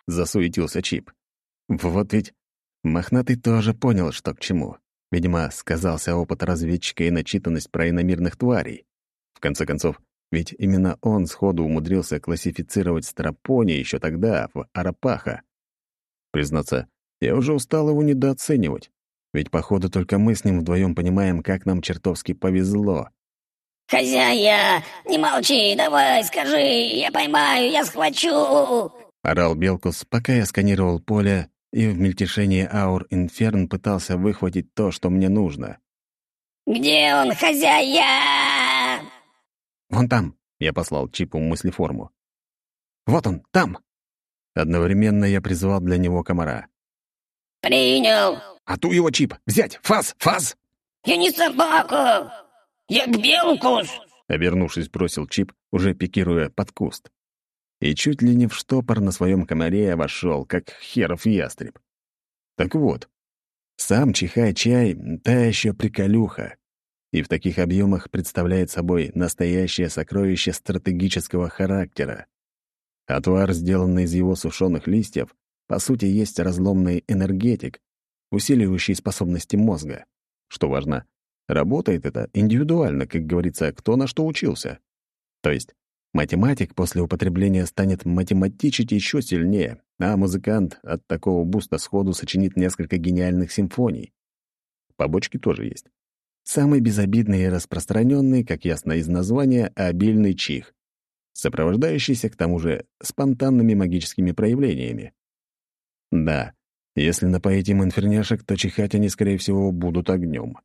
— засуетился Чип. Вот ведь Мохнатый тоже понял, что к чему. Видимо, сказался опыт разведчика и начитанность про иномирных тварей. В конце концов, ведь именно он сходу умудрился классифицировать Страпони еще тогда, в Арапаха. Признаться, я уже устал его недооценивать. Ведь, походу, только мы с ним вдвоем понимаем, как нам чертовски повезло. «Хозяя, не молчи, давай, скажи, я поймаю, я схвачу!» — орал Белкус, пока я сканировал поле и в мельтешении аур Инферн пытался выхватить то, что мне нужно. «Где он, хозяя?» «Вон там!» — я послал Чипу мыслеформу. «Вот он, там!» Одновременно я призвал для него комара. «Принял!» «А ту его, Чип! Взять! Фас! Фас!» «Я не собака! Я Белкус!» Обернувшись, бросил Чип, уже пикируя под куст. И чуть ли не в штопор на своем комаре я вошел, как херов ястреб. Так вот, сам чихай-чай — та еще приколюха, и в таких объемах представляет собой настоящее сокровище стратегического характера. Отвар, сделанный из его сушеных листьев, по сути, есть разломный энергетик, усиливающий способности мозга. Что важно, работает это индивидуально, как говорится, кто на что учился. То есть математик после употребления станет математичить еще сильнее, а музыкант от такого буста сходу сочинит несколько гениальных симфоний. Побочки тоже есть. Самый безобидный и распространенный, как ясно из названия, обильный чих, сопровождающийся, к тому же, спонтанными магическими проявлениями. Да, если напоить им инферняшек, то чихать они, скорее всего, будут огнем.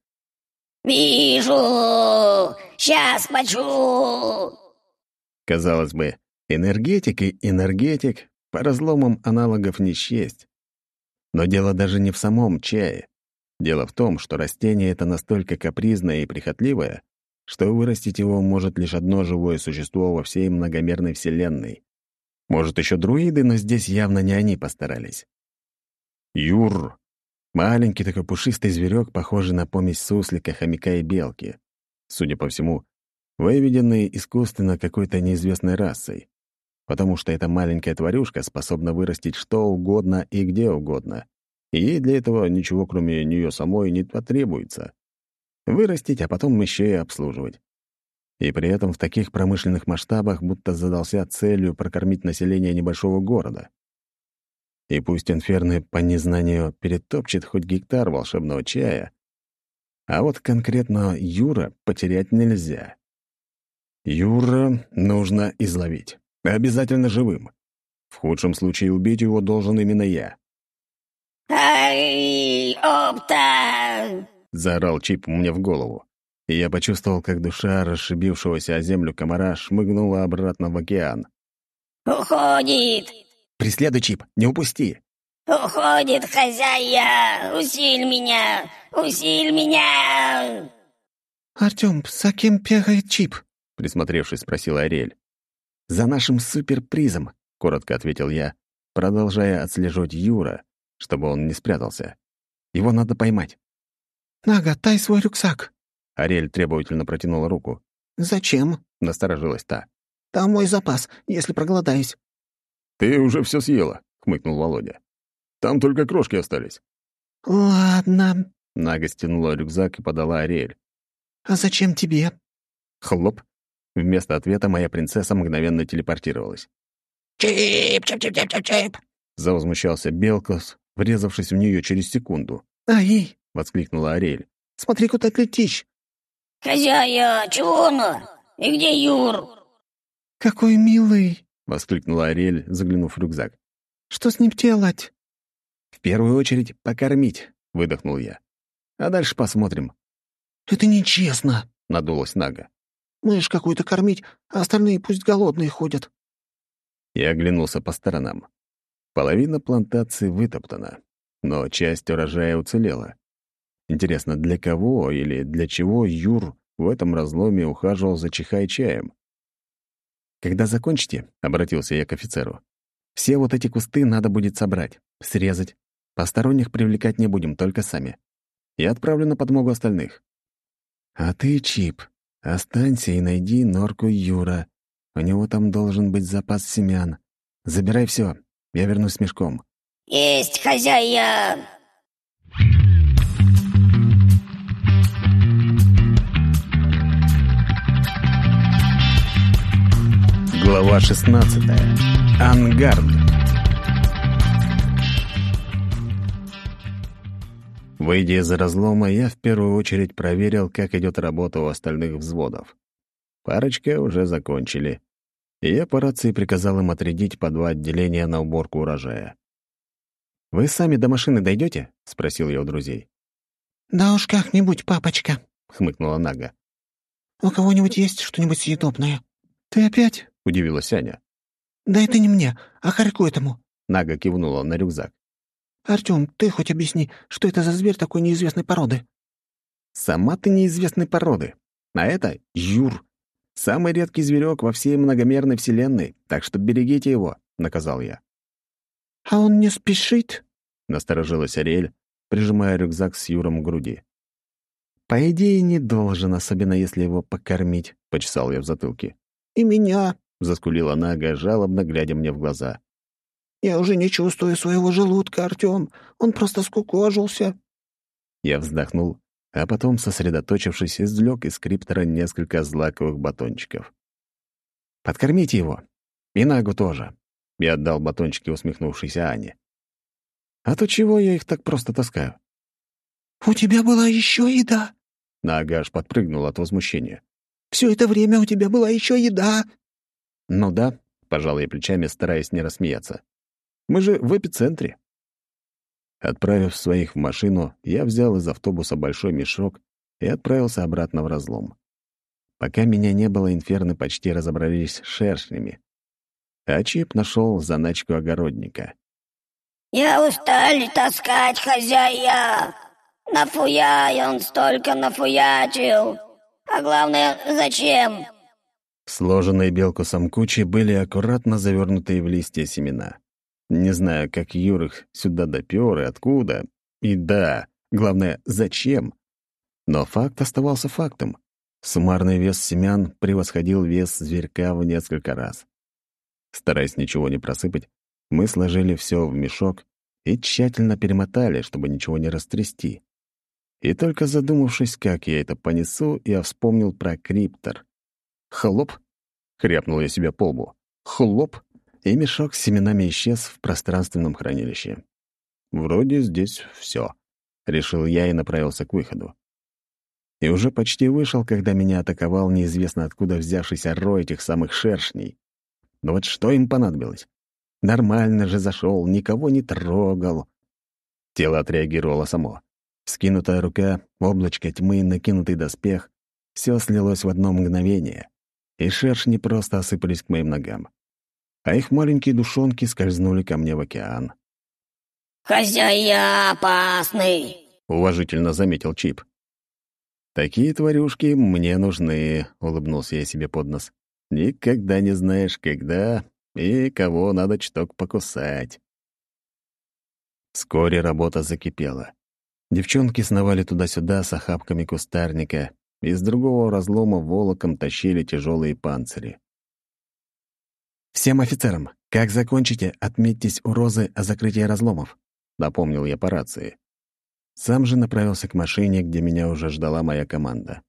«Вижу! Сейчас схвачу!» Казалось бы, энергетик и энергетик, по разломам аналогов не счесть. Но дело даже не в самом чае. Дело в том, что растение это настолько капризное и прихотливое, что вырастить его может лишь одно живое существо во всей многомерной вселенной. Может, еще друиды, но здесь явно не они постарались. Юр. Маленький такой пушистый зверек, похожий на помесь суслика, хомяка и белки. Судя по всему, выведенный искусственно какой-то неизвестной расой. Потому что эта маленькая тварюшка способна вырастить что угодно и где угодно. И ей для этого ничего, кроме нее самой, не потребуется. Вырастить, а потом еще и обслуживать. И при этом в таких промышленных масштабах будто задался целью прокормить население небольшого города. И пусть инферны по незнанию перетопчет хоть гектар волшебного чая, а вот конкретно Юра потерять нельзя. Юра нужно изловить. Обязательно живым. В худшем случае убить его должен именно я. «Ай, опта!» — заорал Чип мне в голову. И я почувствовал, как душа расшибившегося о землю комара шмыгнула обратно в океан. «Уходит! «Преследуй, Чип, не упусти!» Уходит, хозяя! Усиль меня! Усиль меня!» «Артём, за кем бегает Чип?» — присмотревшись, спросила Ариэль. «За нашим суперпризом», — коротко ответил я, продолжая отслеживать Юра, чтобы он не спрятался. «Его надо поймать». «Нага, дай свой рюкзак». Ариэль требовательно протянула руку. «Зачем?» — насторожилась та. «Там мой запас, если проголодаюсь». «Ты уже все съела», — хмыкнул Володя. «Там только крошки остались». «Ладно. Нага стянула рюкзак и подала Ариэль. А зачем тебе?» Хлоп. Вместо ответа моя принцесса мгновенно телепортировалась. «Чип, чип, чип, чип, чип, чип!» Завозмущался Белкос, врезавшись в нее через секунду. «Ай!» — воскликнула Ариэль. «Смотри, куда ты летишь!» «Хозяя, чего она? И где Юр?» «Какой милый!» — воскликнула Ариэль, заглянув в рюкзак. «Что с ним делать?» «В первую очередь покормить», — выдохнул я. «А дальше посмотрим». «Это нечестно!» — надулась Нага. «Мышь какую-то кормить, а остальные пусть голодные ходят». Я оглянулся по сторонам. Половина плантации вытоптана, но часть урожая уцелела. Интересно, для кого или для чего Юр в этом разломе ухаживал за чихай-чаем? «Когда закончите», — обратился я к офицеру, «все вот эти кусты надо будет собрать, срезать. Посторонних привлекать не будем, только сами. Я отправлю на подмогу остальных». «А ты, Чип, останься и найди норку Юра. У него там должен быть запас семян. Забирай все, Я вернусь с мешком». Есть, хозяин. Глава 16. Ангард. Выйдя из разлома, я в первую очередь проверил, как идет работа у остальных взводов. Парочка уже закончили, и я по рации приказал им отрядить по 2 отделения на уборку урожая. «Вы сами до машины дойдете?» — спросил я у друзей. «Да уж как-нибудь, папочка», — хмыкнула Нага. «У кого-нибудь есть что-нибудь съедобное?» «Ты опять?» — удивилась Аня. «Да это не мне, а Харьку этому». Нага кивнула на рюкзак. «Артём, ты хоть объясни, что это за зверь такой неизвестной породы?» «Сама ты неизвестной породы. А это Юр. Самый редкий зверек во всей многомерной вселенной, так что берегите его», — наказал я. «А он не спешит?» — насторожилась Ариэль, прижимая рюкзак с Юром к груди. «По идее, не должен, особенно если его покормить», — почесал я в затылке. «И меня», — заскулила Нага, жалобно глядя мне в глаза. «Я уже не чувствую своего желудка, Артём. Он просто скукожился». Я вздохнул, а потом, сосредоточившись, извлек из криптора несколько злаковых батончиков. «Подкормите его. И Нагу тоже», — я отдал батончики усмехнувшейся Ане. «А то чего я их так просто таскаю?» «У тебя была еще еда?» Нага аж подпрыгнула от возмущения. «Все это время у тебя была еще еда?» «Ну да», — пожал я плечами, стараясь не рассмеяться. «Мы же в эпицентре». Отправив своих в машину, я взял из автобуса большой мешок и отправился обратно в разлом. Пока меня не было, инферны почти разобрались с шершнями. А Чип нашел заначку огородника. Я устали таскать, хозяин. Нафуяй, он столько нафуячил. А главное, зачем? Сложенные белкусом кучи были аккуратно завернутые в листья семена. Не знаю, как Юр их сюда допёр и откуда. И да, главное, зачем? Но факт оставался фактом. Суммарный вес семян превосходил вес зверька в несколько раз. Стараясь ничего не просыпать, мы сложили все в мешок и тщательно перемотали, чтобы ничего не растрясти. И только задумавшись, как я это понесу, я вспомнил про криптор. «Хлоп!» — хряпнул я себя по лбу. «Хлоп!» И мешок с семенами исчез в пространственном хранилище. «Вроде здесь все», — решил я и направился к выходу. И уже почти вышел, когда меня атаковал неизвестно откуда взявшийся рой этих самых шершней. Но вот что им понадобилось? Нормально же зашел, никого не трогал. Тело отреагировало само. Скинутая рука, облачко тьмы, накинутый доспех — все слилось в одно мгновение, и шершни просто осыпались к моим ногам. А их маленькие душонки скользнули ко мне в океан. Хозяин опасный, — уважительно заметил Чип. «Такие тварюшки мне нужны», — улыбнулся я себе под нос. «Никогда не знаешь, когда и кого надо чуток покусать». Вскоре работа закипела. Девчонки сновали туда-сюда с охапками кустарника, из другого разлома волоком тащили тяжелые панцири. «Всем офицерам, как закончите, отметьтесь у Розы о закрытии разломов», — напомнил я по рации. Сам же направился к машине, где меня уже ждала моя команда.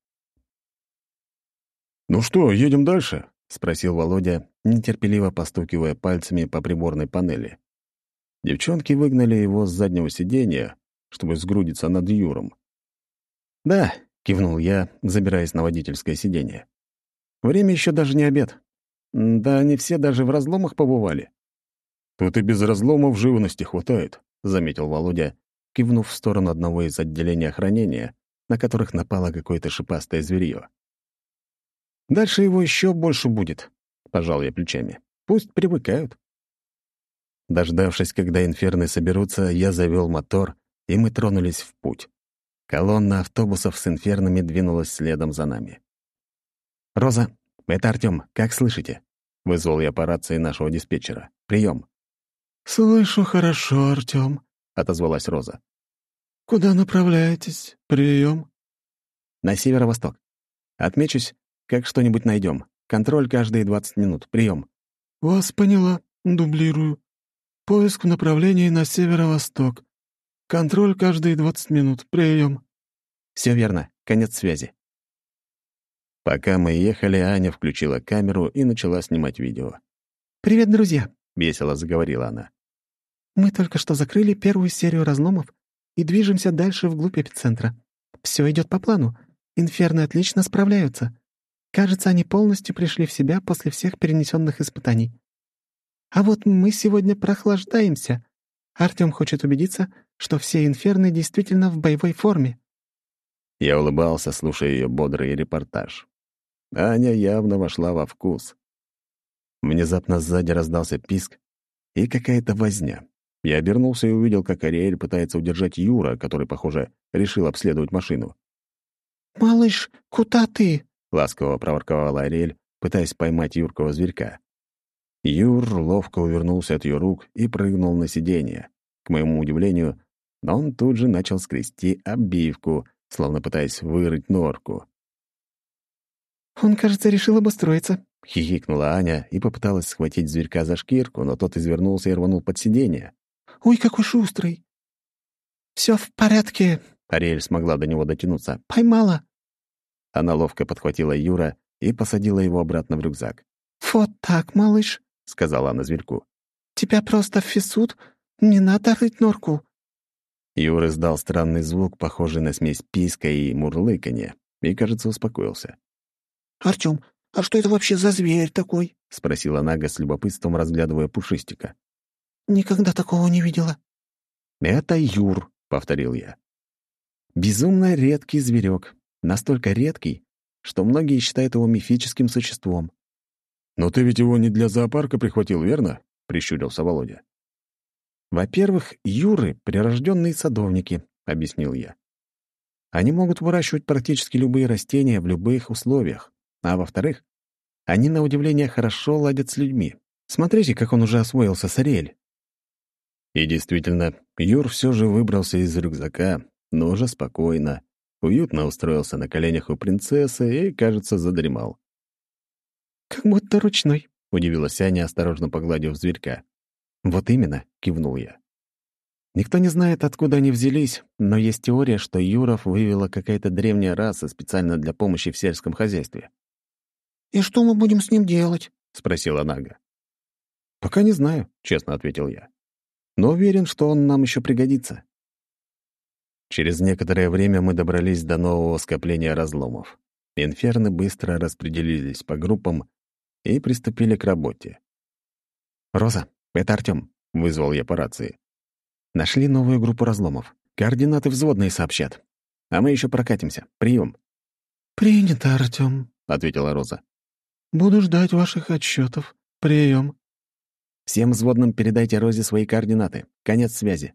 «Ну что, едем дальше?» — спросил Володя, нетерпеливо постукивая пальцами по приборной панели. Девчонки выгнали его с заднего сиденья, чтобы сгрудиться над Юром. «Да», — кивнул я, забираясь на водительское сиденье. «Время еще даже не обед. Да они все даже в разломах побывали». «Тут и без разломов живности хватает», — заметил Володя, кивнув в сторону одного из отделений охранения, на которых напало какое-то шипастое зверье. «Дальше его еще больше будет», — пожал я плечами. «Пусть привыкают». Дождавшись, когда инферны соберутся, я завел мотор, и мы тронулись в путь. Колонна автобусов с инфернами двинулась следом за нами. «Роза, это Артём, как слышите?» — вызвал я по рации нашего диспетчера. «Прием». «Слышу хорошо, Артём», — отозвалась Роза. «Куда направляетесь? Прием?» «На северо-восток. Отмечусь, как что-нибудь найдем. Контроль каждые 20 минут. Прием». «Вас поняла. Дублирую. Поиск в направлении на северо-восток. Контроль каждые 20 минут. Прием. Все верно. Конец связи. Пока мы ехали, Аня включила камеру и начала снимать видео. «Привет, друзья!» — весело заговорила она. «Мы только что закрыли первую серию разломов и движемся дальше вглубь эпицентра. Все идет по плану. Инферны отлично справляются. Кажется, они полностью пришли в себя после всех перенесенных испытаний. А вот мы сегодня прохлаждаемся. Артём хочет убедиться, что все инферны действительно в боевой форме». Я улыбался, слушая ее бодрый репортаж. Аня явно вошла во вкус. Внезапно сзади раздался писк и какая-то возня. Я обернулся и увидел, как Ариэль пытается удержать Юра, который, похоже, решил обследовать машину. «Малыш, куда ты?» — ласково проворковала Ариэль, пытаясь поймать юркого зверька. Юр ловко увернулся от ее рук и прыгнул на сиденье. К моему удивлению, он тут же начал скрести обивку, словно пытаясь вырыть норку. «Он, кажется, решил обустроиться», — хихикнула Аня и попыталась схватить зверька за шкирку, но тот извернулся и рванул под сиденье. «Ой, какой шустрый!» «Все в порядке», — Ариэль смогла до него дотянуться. «Поймала». Она ловко подхватила Юра и посадила его обратно в рюкзак. «Вот так, малыш», — сказала она зверьку. «Тебя просто фисут. Не надо рыть норку». Юра издал странный звук, похожий на смесь писка и мурлыканья, и, кажется, успокоился. «Артём, а что это вообще за зверь такой?» — спросила Нага с любопытством, разглядывая пушистика. «Никогда такого не видела». «Это Юр», — повторил я. «Безумно редкий зверек. Настолько редкий, что многие считают его мифическим существом». «Но ты ведь его не для зоопарка прихватил, верно?» — прищурился Володя. «Во-первых, юры — прирожденные садовники», — объяснил я. «Они могут выращивать практически любые растения в любых условиях. А во-вторых, они, на удивление, хорошо ладят с людьми. Смотрите, как он уже освоился с Ариэль». И действительно, Юр все же выбрался из рюкзака, но уже спокойно, уютно устроился на коленях у принцессы и, кажется, задремал. «Как будто ручной», — удивилась Аня, осторожно погладив зверька. «Вот именно», — кивнул я. Никто не знает, откуда они взялись, но есть теория, что Юров вывела какая-то древняя раса специально для помощи в сельском хозяйстве. «И что мы будем с ним делать?» — спросила Нага. «Пока не знаю», — честно ответил я. «Но уверен, что он нам еще пригодится». Через некоторое время мы добрались до нового скопления разломов. Инферны быстро распределились по группам и приступили к работе. «Роза, это Артём», — вызвал я по рации. «Нашли новую группу разломов. Координаты взводные сообщат. А мы еще прокатимся. Прием. «Принято, Артём», — ответила Роза. «Буду ждать ваших отчетов. Прием». «Всем взводным передайте Розе свои координаты. Конец связи».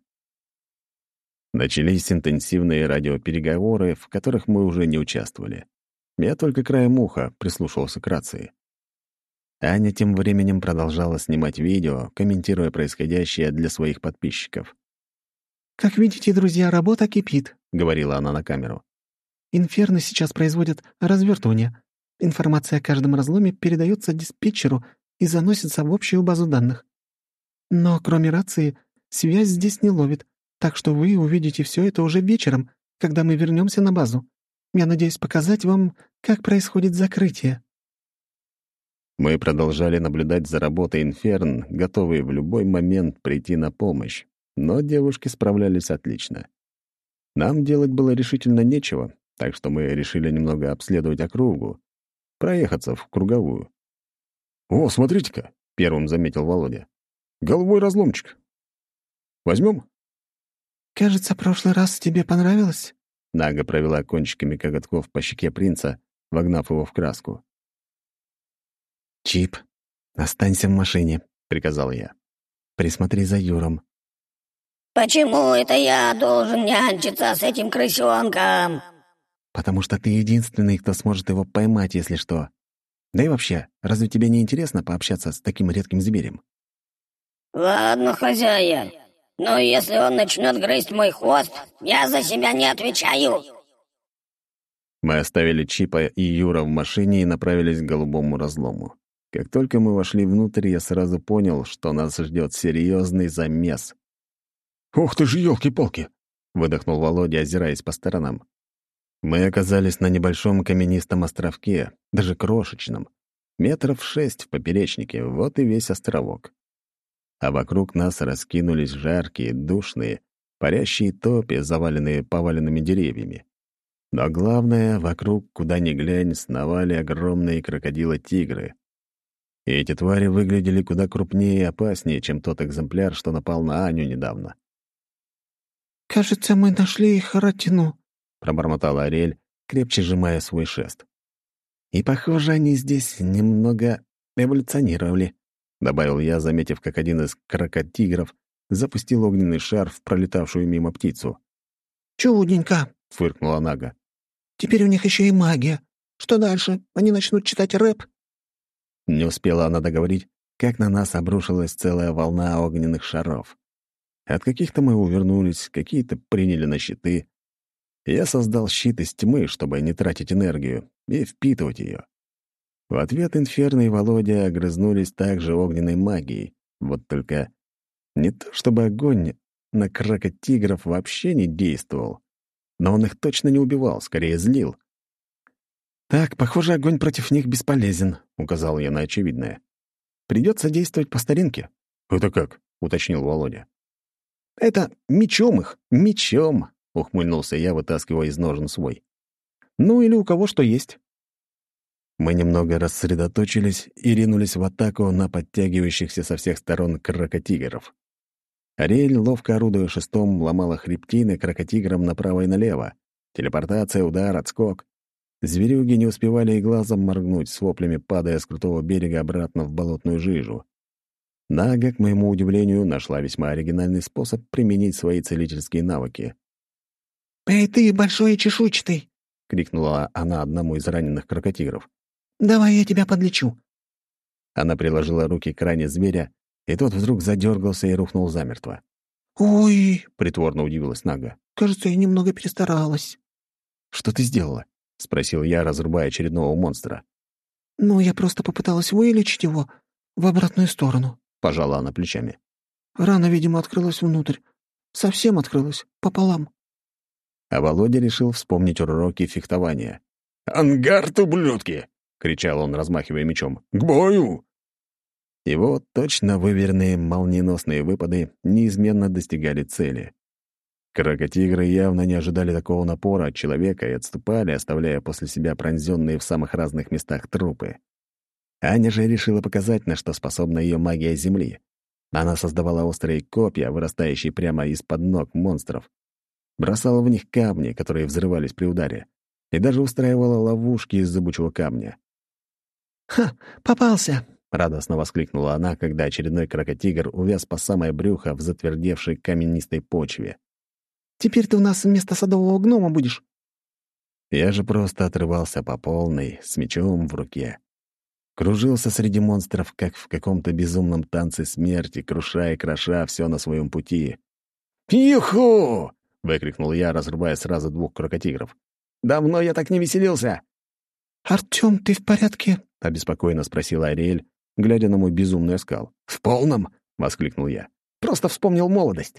Начались интенсивные радиопереговоры, в которых мы уже не участвовали. Я только краем уха прислушивался к рации. Аня тем временем продолжала снимать видео, комментируя происходящее для своих подписчиков. «Как видите, друзья, работа кипит», — говорила она на камеру. «Инферны сейчас производят развертывание. Информация о каждом разломе передается диспетчеру и заносится в общую базу данных. Но кроме рации, связь здесь не ловит, так что вы увидите все это уже вечером, когда мы вернемся на базу. Я надеюсь показать вам, как происходит закрытие». Мы продолжали наблюдать за работой инферн, готовые в любой момент прийти на помощь, но девушки справлялись отлично. Нам делать было решительно нечего, так что мы решили немного обследовать округу, проехаться в круговую. «О, смотрите-ка!» — первым заметил Володя. «Голубой разломчик. Возьмем?» «Кажется, прошлый раз тебе понравилось?» Нага провела кончиками коготков по щеке принца, вогнав его в краску. «Чип, останься в машине», — приказал я. «Присмотри за Юром». «Почему это я должен нянчиться с этим крысёнком?» «Потому что ты единственный, кто сможет его поймать, если что. Да и вообще, разве тебе не интересно пообщаться с таким редким зверем?» «Ладно, хозяин, но если он начнет грызть мой хвост, я за себя не отвечаю». Мы оставили Чипа и Юра в машине и направились к голубому разлому. Как только мы вошли внутрь, я сразу понял, что нас ждет серьезный замес. «Ух ты ж, елки-палки!» — выдохнул Володя, озираясь по сторонам. Мы оказались на небольшом каменистом островке, даже крошечном, 6 в поперечнике, вот и весь островок. А вокруг нас раскинулись жаркие, душные, парящие топи, заваленные поваленными деревьями. Но главное, вокруг, куда ни глянь, сновали огромные крокодилы-тигры. И эти твари выглядели куда крупнее и опаснее, чем тот экземпляр, что напал на Аню недавно. «Кажется, мы нашли их ратину», — пробормотала Ариэль, крепче сжимая свой шест. «И, похоже, они здесь немного эволюционировали», — добавил я, заметив, как один из крокотигров запустил огненный шар в пролетавшую мимо птицу. «Чудненько», — фыркнула Нага. «Теперь у них еще и магия. Что дальше? Они начнут читать рэп?» Не успела она договорить, как на нас обрушилась целая волна огненных шаров. От каких-то мы увернулись, какие-то приняли на щиты. Я создал щит из тьмы, чтобы не тратить энергию и впитывать ее. В ответ Инферно и Володя огрызнулись также огненной магией. Вот только не то чтобы огонь на крокотигров вообще не действовал, но он их точно не убивал, скорее злил. «Так, похоже, огонь против них бесполезен», — указал я на очевидное. «Придется действовать по старинке». «Это как?» — уточнил Володя. «Это мечом их, мечом», — ухмыльнулся я, вытаскивая из ножен свой. «Ну или у кого что есть». Мы немного рассредоточились и ринулись в атаку на подтягивающихся со всех сторон крокотигров. Ариэль, ловко орудуя шестом, ломала хребтины крокотиграм направо и налево. Телепортация, удар, отскок. Зверюги не успевали и глазом моргнуть, с воплями падая с крутого берега обратно в болотную жижу. Нага, к моему удивлению, нашла весьма оригинальный способ применить свои целительские навыки. «Эй ты, большой и чешуйчатый!» — крикнула она одному из раненых крокотигров. «Давай я тебя подлечу!» Она приложила руки к ране зверя, и тот вдруг задергался и рухнул замертво. «Ой!» — притворно удивилась Нага. «Кажется, я немного перестаралась». «Что ты сделала?» — спросил я, разрубая очередного монстра. «Ну, я просто попыталась вылечить его в обратную сторону», — пожала она плечами. «Рана, видимо, открылась внутрь. Совсем открылась, пополам». А Володя решил вспомнить уроки фехтования. «Ангард, ублюдки!» — кричал он, размахивая мечом. «К бою!» Его точно выверенные молниеносные выпады неизменно достигали цели. Крокотигры явно не ожидали такого напора от человека и отступали, оставляя после себя пронзенные в самых разных местах трупы. Аня же решила показать, на что способна ее магия Земли. Она создавала острые копья, вырастающие прямо из-под ног монстров, бросала в них камни, которые взрывались при ударе, и даже устраивала ловушки из зыбучего камня. «Ха, попался!» — радостно воскликнула она, когда очередной крокотигр увяз по самое брюхо в затвердевшей каменистой почве. «Теперь ты у нас вместо садового гнома будешь». Я же просто отрывался по полной, с мечом в руке. Кружился среди монстров, как в каком-то безумном танце смерти, круша и кроша все на своем пути. «Юху!» — выкрикнул я, разрубая сразу 2 крокотигров. «Давно я так не веселился!» «Артём, ты в порядке?» — обеспокоенно спросила Ариэль, глядя на мой безумный оскал. «В полном!» — воскликнул я. «Просто вспомнил молодость!»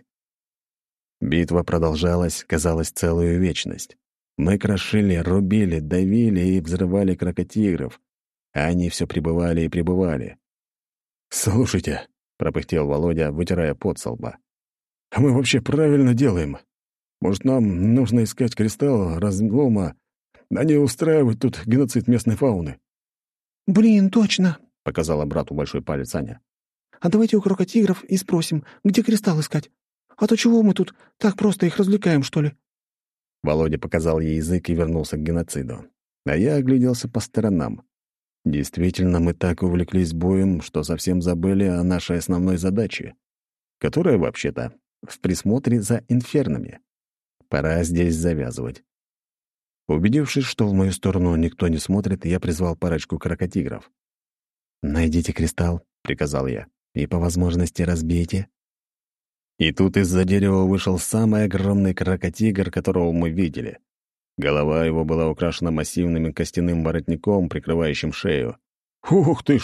Битва продолжалась, казалось, целую вечность. Мы крошили, рубили, давили и взрывали крокотигров, а они все прибывали и прибывали. «Слушайте», — пропыхтел Володя, вытирая пот со лба, «а мы вообще правильно делаем? Может, нам нужно искать кристалл разлома, а не устраивать тут геноцид местной фауны?» «Блин, точно!» — показала брату большой палец Аня. «А давайте у крокотигров и спросим, где кристалл искать. А то чего мы тут так просто их развлекаем, что ли?» Володя показал ей язык и вернулся к геноциду. А я огляделся по сторонам. Действительно, мы так увлеклись боем, что совсем забыли о нашей основной задаче, которая, вообще-то, в присмотре за инфернами. Пора здесь завязывать. Убедившись, что в мою сторону никто не смотрит, я призвал парочку крокотигров. «Найдите кристалл», — приказал я, — «и по возможности разбейте». И тут из-за дерева вышел самый огромный крокотигр, которого мы видели. Голова его была украшена массивным костяным воротником, прикрывающим шею. «Ух ты ж!» —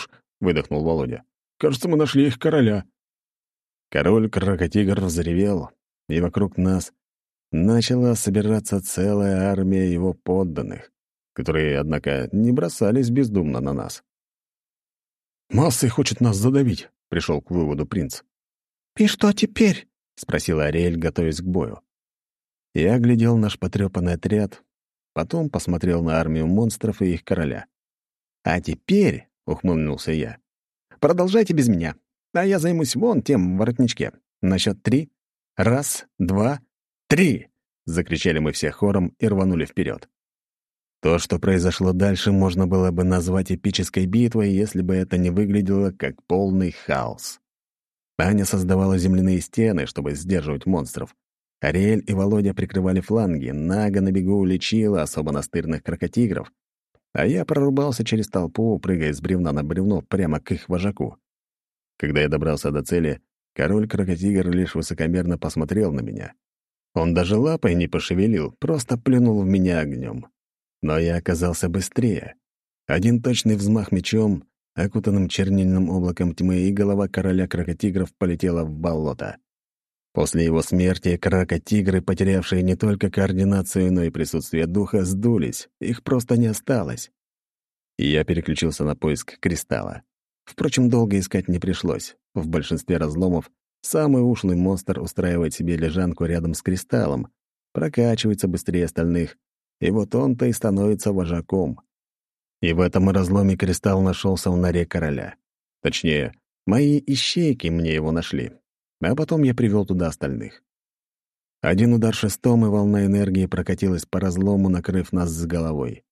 выдохнул Володя. «Кажется, мы нашли их короля». Король-крокотигр взревел, и вокруг нас начала собираться целая армия его подданных, которые, однако, не бросались бездумно на нас. «Массой хочет нас задавить», — пришел к выводу принц. «И что теперь?» — спросила Ариэль, готовясь к бою. Я оглядел наш потрепанный отряд, потом посмотрел на армию монстров и их короля. «А теперь», — ухмыльнулся я, — «продолжайте без меня, а я займусь вон тем в воротничке. На счет 3. 1, 2, 3!» — закричали мы все хором и рванули вперед. То, что произошло дальше, можно было бы назвать эпической битвой, если бы это не выглядело как полный хаос. Аня создавала земляные стены, чтобы сдерживать монстров. Ариэль и Володя прикрывали фланги, Нага на бегу лечила особо настырных крокотигров, а я прорубался через толпу, прыгая с бревна на бревно прямо к их вожаку. Когда я добрался до цели, король-крокотигр лишь высокомерно посмотрел на меня. Он даже лапой не пошевелил, просто плюнул в меня огнем. Но я оказался быстрее. Один точный взмах мечом, окутанным чернильным облаком тьмы, и голова короля крокотигров полетела в болото. После его смерти крокотигры, потерявшие не только координацию, но и присутствие духа, сдулись, их просто не осталось. И я переключился на поиск кристалла. Впрочем, долго искать не пришлось. В большинстве разломов самый ушлый монстр устраивает себе лежанку рядом с кристаллом, прокачивается быстрее остальных, и вот он-то и становится вожаком. И в этом разломе кристалл нашелся в норе короля. Точнее, мои ищейки мне его нашли. А потом я привел туда остальных. Один удар шестом, и волна энергии прокатилась по разлому, накрыв нас с головой.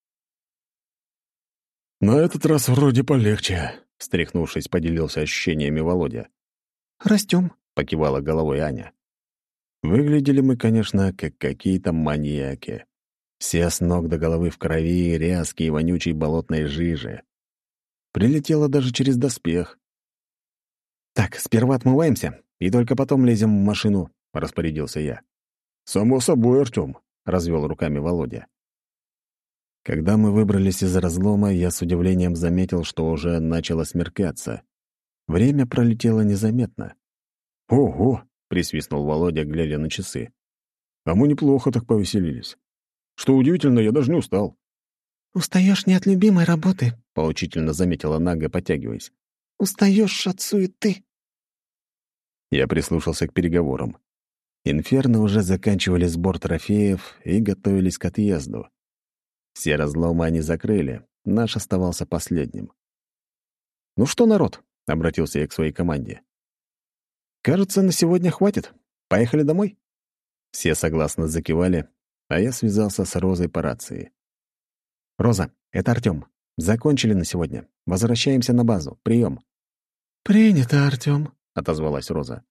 «На этот раз вроде полегче», — встряхнувшись, поделился ощущениями Володя. «Растем», — покивала головой Аня. Выглядели мы, конечно, как какие-то маньяки. Все с ног до головы в крови, ряски и вонючей болотной жижи. Прилетело даже через доспех. «Так, сперва отмываемся, и только потом лезем в машину», — распорядился я. «Само собой, Артём», — развел руками Володя. Когда мы выбрались из разлома, я с удивлением заметил, что уже начало смеркаться. Время пролетело незаметно. «Ого!» — присвистнул Володя, глядя на часы. «А мы неплохо так повеселились. Что удивительно, я даже не устал». «Устаешь не от любимой работы», — поучительно заметила Нага, потягиваясь. «Устаешь от суеты». Я прислушался к переговорам. Инферно уже заканчивали сбор трофеев и готовились к отъезду. Все разломы они закрыли, наш оставался последним. «Ну что, народ?» — обратился я к своей команде. «Кажется, на сегодня хватит. Поехали домой?» Все согласно закивали, а я связался с Розой по рации. «Роза, это Артём. Закончили на сегодня. Возвращаемся на базу. Прием. «Принято, Артём», — отозвалась Роза.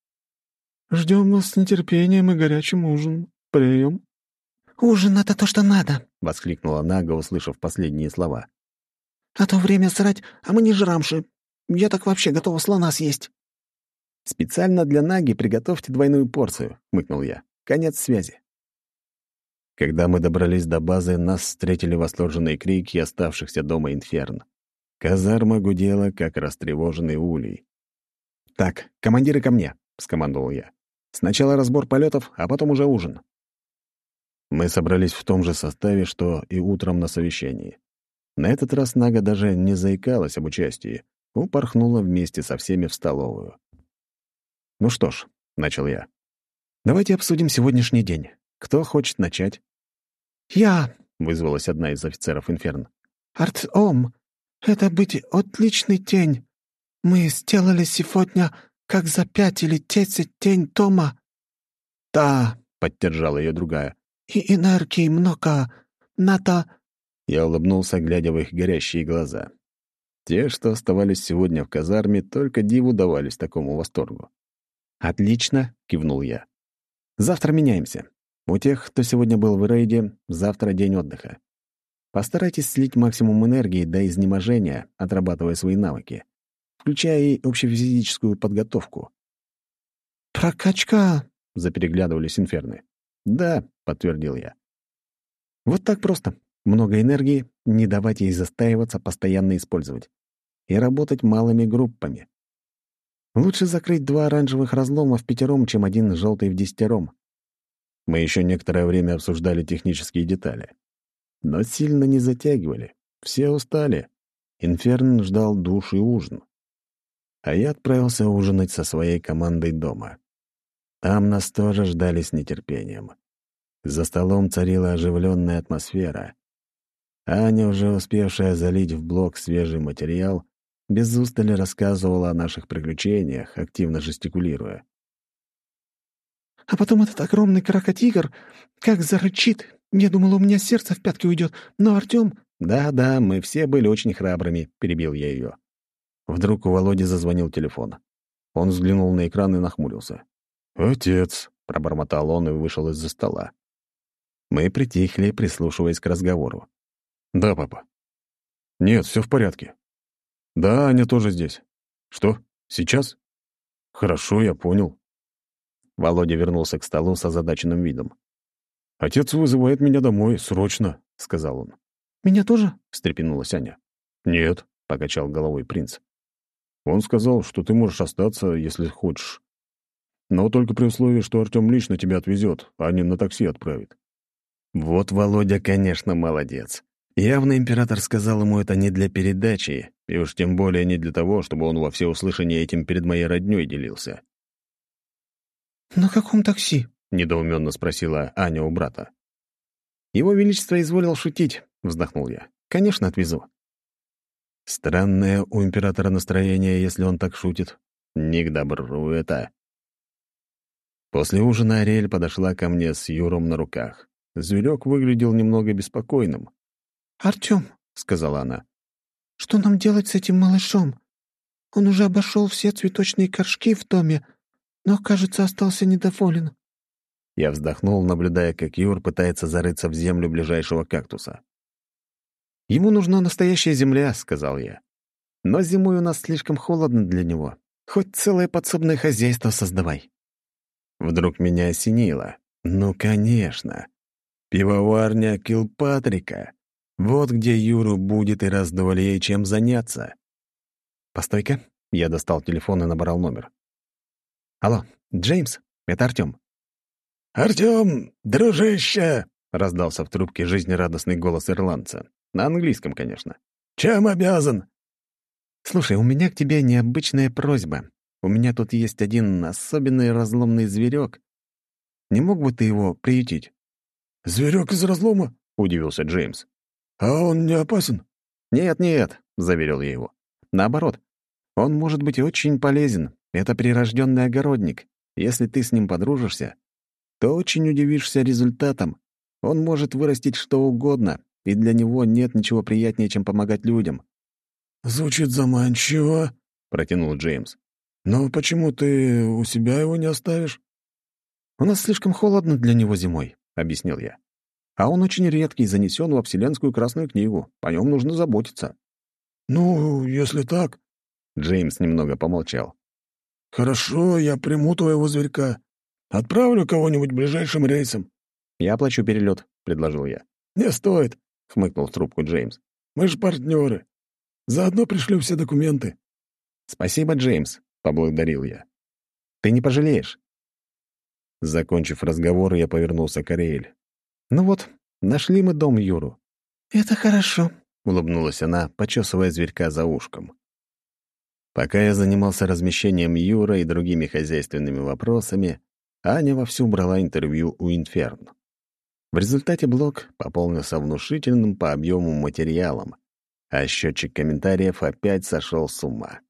«Ждём вас с нетерпением и горячим ужином. Прием». «Ужин — это то, что надо», — воскликнула Нага, услышав последние слова. «А то время срать, а мы не жрамши. Я так вообще готова слона съесть». «Специально для Наги приготовьте двойную порцию», — хмыкнул я. «Конец связи». Когда мы добрались до базы, нас встретили восторженные крики оставшихся дома инферн. Казарма гудела, как растревоженный улей. «Так, командиры ко мне», — скомандовал я. «Сначала разбор полетов, а потом уже ужин». Мы собрались в том же составе, что и утром на совещании. На этот раз Нага даже не заикалась об участии, упорхнула вместе со всеми в столовую. «Ну что ж», — начал я, — «давайте обсудим сегодняшний день. Кто хочет начать?» «Я», — вызвалась одна из офицеров Инферн. «Артём, это быть отличный день. Мы сделали сегодня как за 5 или 10 день дома». «Да», — поддержала ее другая. «И энергии много. Надо...» Я улыбнулся, глядя в их горящие глаза. Те, что оставались сегодня в казарме, только диву давались такому восторгу. «Отлично», — кивнул я. «Завтра меняемся. У тех, кто сегодня был в рейде, завтра день отдыха. Постарайтесь слить максимум энергии до изнеможения, отрабатывая свои навыки, включая и общефизическую подготовку». «Прокачка», — запереглядывались инферны. «Да», — подтвердил я. «Вот так просто. Много энергии, не давать ей застаиваться, постоянно использовать. и работать малыми группами. Лучше закрыть 2 оранжевых разлома впятером, чем 1 желтый вдесятером. Мы еще некоторое время обсуждали технические детали. Но сильно не затягивали. Все устали. Инферн ждал душ и ужин. А я отправился ужинать со своей командой дома. Там нас тоже ждали с нетерпением. За столом царила оживленная атмосфера. Аня, уже успевшая залить в блок свежий материал, без устали рассказывала о наших приключениях, активно жестикулируя. А потом этот огромный крокотигр как зарычит. Я думала, у меня сердце в пятки уйдет, но Артём... «Да-да, мы все были очень храбрыми», — перебил я ее. Вдруг у Володи зазвонил телефон. Он взглянул на экран и нахмурился. «Отец», — пробормотал он и вышел из-за стола. Мы притихли, прислушиваясь к разговору. «Да, папа». «Нет, все в порядке». «Да, Аня тоже здесь». «Что, сейчас?» «Хорошо, я понял». Володя вернулся к столу с озадаченным видом. «Отец вызывает меня домой, срочно», — сказал он. «Меня тоже?» — встрепенулась Аня. «Нет», — покачал головой принц. «Он сказал, что ты можешь остаться, если хочешь. Но только при условии, что Артём лично тебя отвезет, а не на такси отправит». Вот Володя, конечно, молодец. Явно император сказал ему это не для передачи, и уж тем более не для того, чтобы он во всеуслышание этим перед моей роднёй делился. «На каком такси?» — недоуменно спросила Аня у брата. «Его Величество изволил шутить», — вздохнул я. «Конечно, отвезу». Странное у императора настроение, если он так шутит. Не к добру это. После ужина Ариэль подошла ко мне с Юром на руках. Зверек выглядел немного беспокойным. «Артём», — сказала она, — «что нам делать с этим малышом? Он уже обошел все цветочные горшки в доме, но, кажется, остался недоволен». Я вздохнул, наблюдая, как Юр пытается зарыться в землю ближайшего кактуса. «Ему нужна настоящая земля», — сказал я. «Но зимой у нас слишком холодно для него. Хоть целое подсобное хозяйство создавай». Вдруг меня осенило. «Ну, конечно. Пивоварня Килпатрика. Вот где Юру будет и раздолье, чем заняться». «Постой-ка», — я достал телефон и набрал номер. «Алло, Джеймс, это Артём». «Артём, дружище!» — раздался в трубке жизнерадостный голос ирландца. На английском, конечно. «Чем обязан?» «Слушай, у меня к тебе необычная просьба. У меня тут есть один особенный разломный зверек. Не мог бы ты его приютить?» «Зверек из разлома?» — удивился Джеймс. «А он не опасен?» «Нет», — заверил я его. «Наоборот, он может быть очень полезен. Это прирожденный огородник. Если ты с ним подружишься, то очень удивишься результатам. Он может вырастить что угодно, и для него нет ничего приятнее, чем помогать людям». «Звучит заманчиво», — протянул Джеймс. «Но почему ты у себя его не оставишь?» «У нас слишком холодно для него зимой», — объяснил я. «А он очень редкий, занесен во Вселенскую Красную книгу. О нем нужно заботиться». «Ну, если так...» Джеймс немного помолчал. «Хорошо, я приму твоего зверька. Отправлю кого-нибудь ближайшим рейсом». «Я оплачу перелет», — предложил я. «Не стоит», — хмыкнул в трубку Джеймс. «Мы же партнеры. Заодно пришлю все документы». «Спасибо, Джеймс», — поблагодарил я. «Ты не пожалеешь». Закончив разговор, я повернулся к Ариэль. «Ну вот, нашли мы дом Юру». «Это хорошо», — улыбнулась она, почесывая зверька за ушком. Пока я занимался размещением Юра и другими хозяйственными вопросами, Аня вовсю брала интервью у Инферн. В результате блог пополнился внушительным по объему материалом, а счетчик комментариев опять сошел с ума.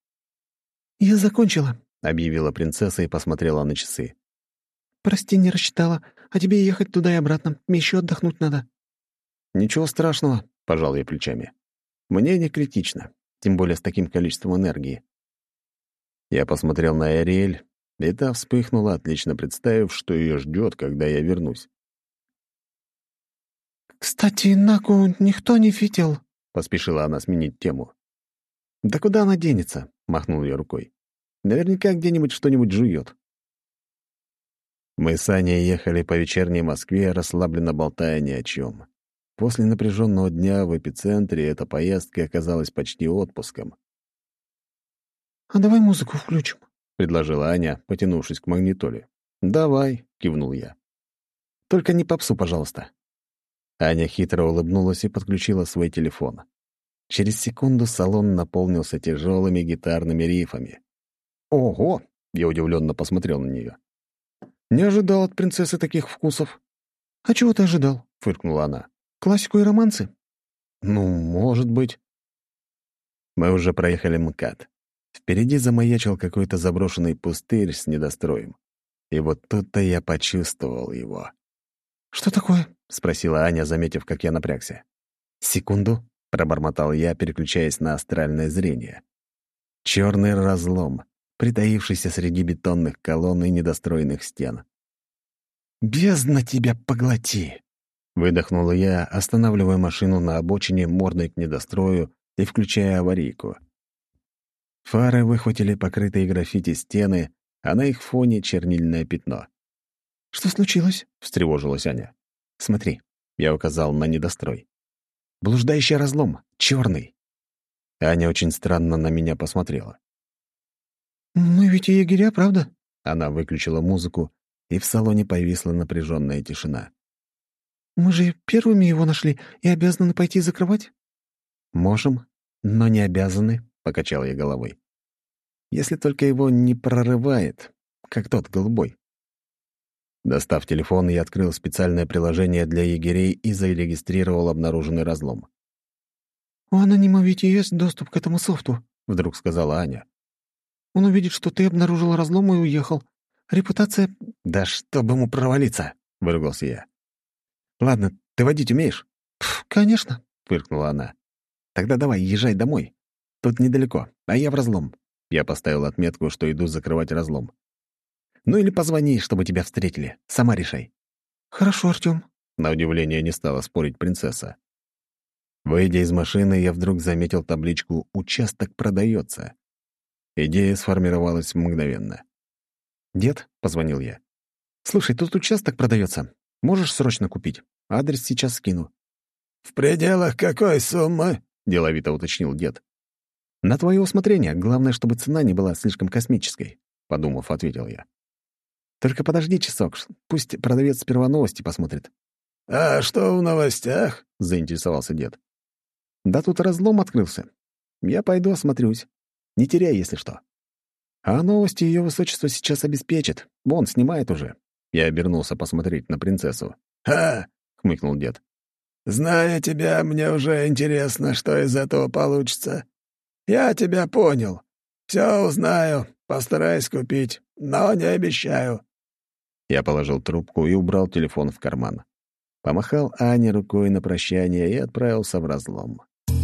«Я закончила», — объявила принцесса и посмотрела на часы. «Прости, не рассчитала. А тебе ехать туда и обратно. Мне еще отдохнуть надо». «Ничего страшного», — пожал я плечами. «Мне не критично, тем более с таким количеством энергии». Я посмотрел на Ариэль, и та вспыхнула, отлично представив, что ее ждет, когда я вернусь. «Кстати, Наку никто не видел», — поспешила она сменить тему. «Да куда она денется?» — махнул я рукой. «Наверняка где-нибудь что-нибудь жует». Мы с Аней ехали по вечерней Москве, расслабленно болтая ни о чем. После напряженного дня в эпицентре эта поездка оказалась почти отпуском. «А давай музыку включим», — предложила Аня, потянувшись к магнитоле. «Давай», — кивнул я. «Только не попсу, пожалуйста». Аня хитро улыбнулась и подключила свой телефон. Через секунду салон наполнился тяжелыми гитарными рифами. «Ого!» — я удивленно посмотрел на нее. «Не ожидал от принцессы таких вкусов». «А чего ты ожидал?» — фыркнула она. «Классику и романсы?» «Ну, может быть». Мы уже проехали МКАД. Впереди замаячил какой-то заброшенный пустырь с недостроем. И вот тут-то я почувствовал его. «Что такое?» — спросила Аня, заметив, как я напрягся. «Секунду», — пробормотал я, переключаясь на астральное зрение. Черный разлом, притаившийся среди бетонных колонн и недостроенных стен. «Бездна тебя поглоти!» — выдохнул я, останавливая машину на обочине мордой к недострою и включая аварийку. Фары выхватили покрытые граффити стены, а на их фоне чернильное пятно. «Что случилось?» — встревожилась Аня. «Смотри», — я указал на недострой. «Блуждающий разлом, черный». Аня очень странно на меня посмотрела. «Мы ведь и егеря, правда?» Она выключила музыку, и в салоне повисла напряженная тишина. «Мы же первыми его нашли и обязаны пойти закрывать?» «Можем, но не обязаны», — покачал я головой. «Если только его не прорывает, как тот голубой». Достав телефон, я открыл специальное приложение для егерей и зарегистрировал обнаруженный разлом. «У анонима ведь и есть доступ к этому софту», — вдруг сказала Аня. «Он увидит, что ты обнаружил разлом и уехал. Репутация...» «Да чтобы ему провалиться!» — выругался я. «Ладно, ты водить умеешь?» «Конечно», — фыркнула она. «Тогда давай, езжай домой. Тут недалеко, а я в разлом». Я поставил отметку, что иду закрывать разлом. «Ну или позвони, чтобы тебя встретили. Сама решай». «Хорошо, Артём». На удивление не стала спорить принцесса. Выйдя из машины, я вдруг заметил табличку «Участок продается». Идея сформировалась мгновенно. «Дед», — позвонил я, — «слушай, тут участок продается. Можешь срочно купить? Адрес сейчас скину». «В пределах какой суммы?» — деловито уточнил дед. «На твое усмотрение. Главное, чтобы цена не была слишком космической», — подумав, ответил я. «Только подожди часок, пусть продавец сперва новости посмотрит». «А что в новостях?» — заинтересовался дед. «Да тут разлом открылся. Я пойду осмотрюсь. Не теряй, если что. А новости ее высочество сейчас обеспечит. Вон, снимает уже». Я обернулся посмотреть на принцессу. «Ха!» — хмыкнул дед. «Зная тебя, мне уже интересно, что из этого получится. Я тебя понял. Все узнаю, постараюсь купить, но не обещаю». Я положил трубку и убрал телефон в карман. Помахал Ане рукой на прощание и отправился в разлом.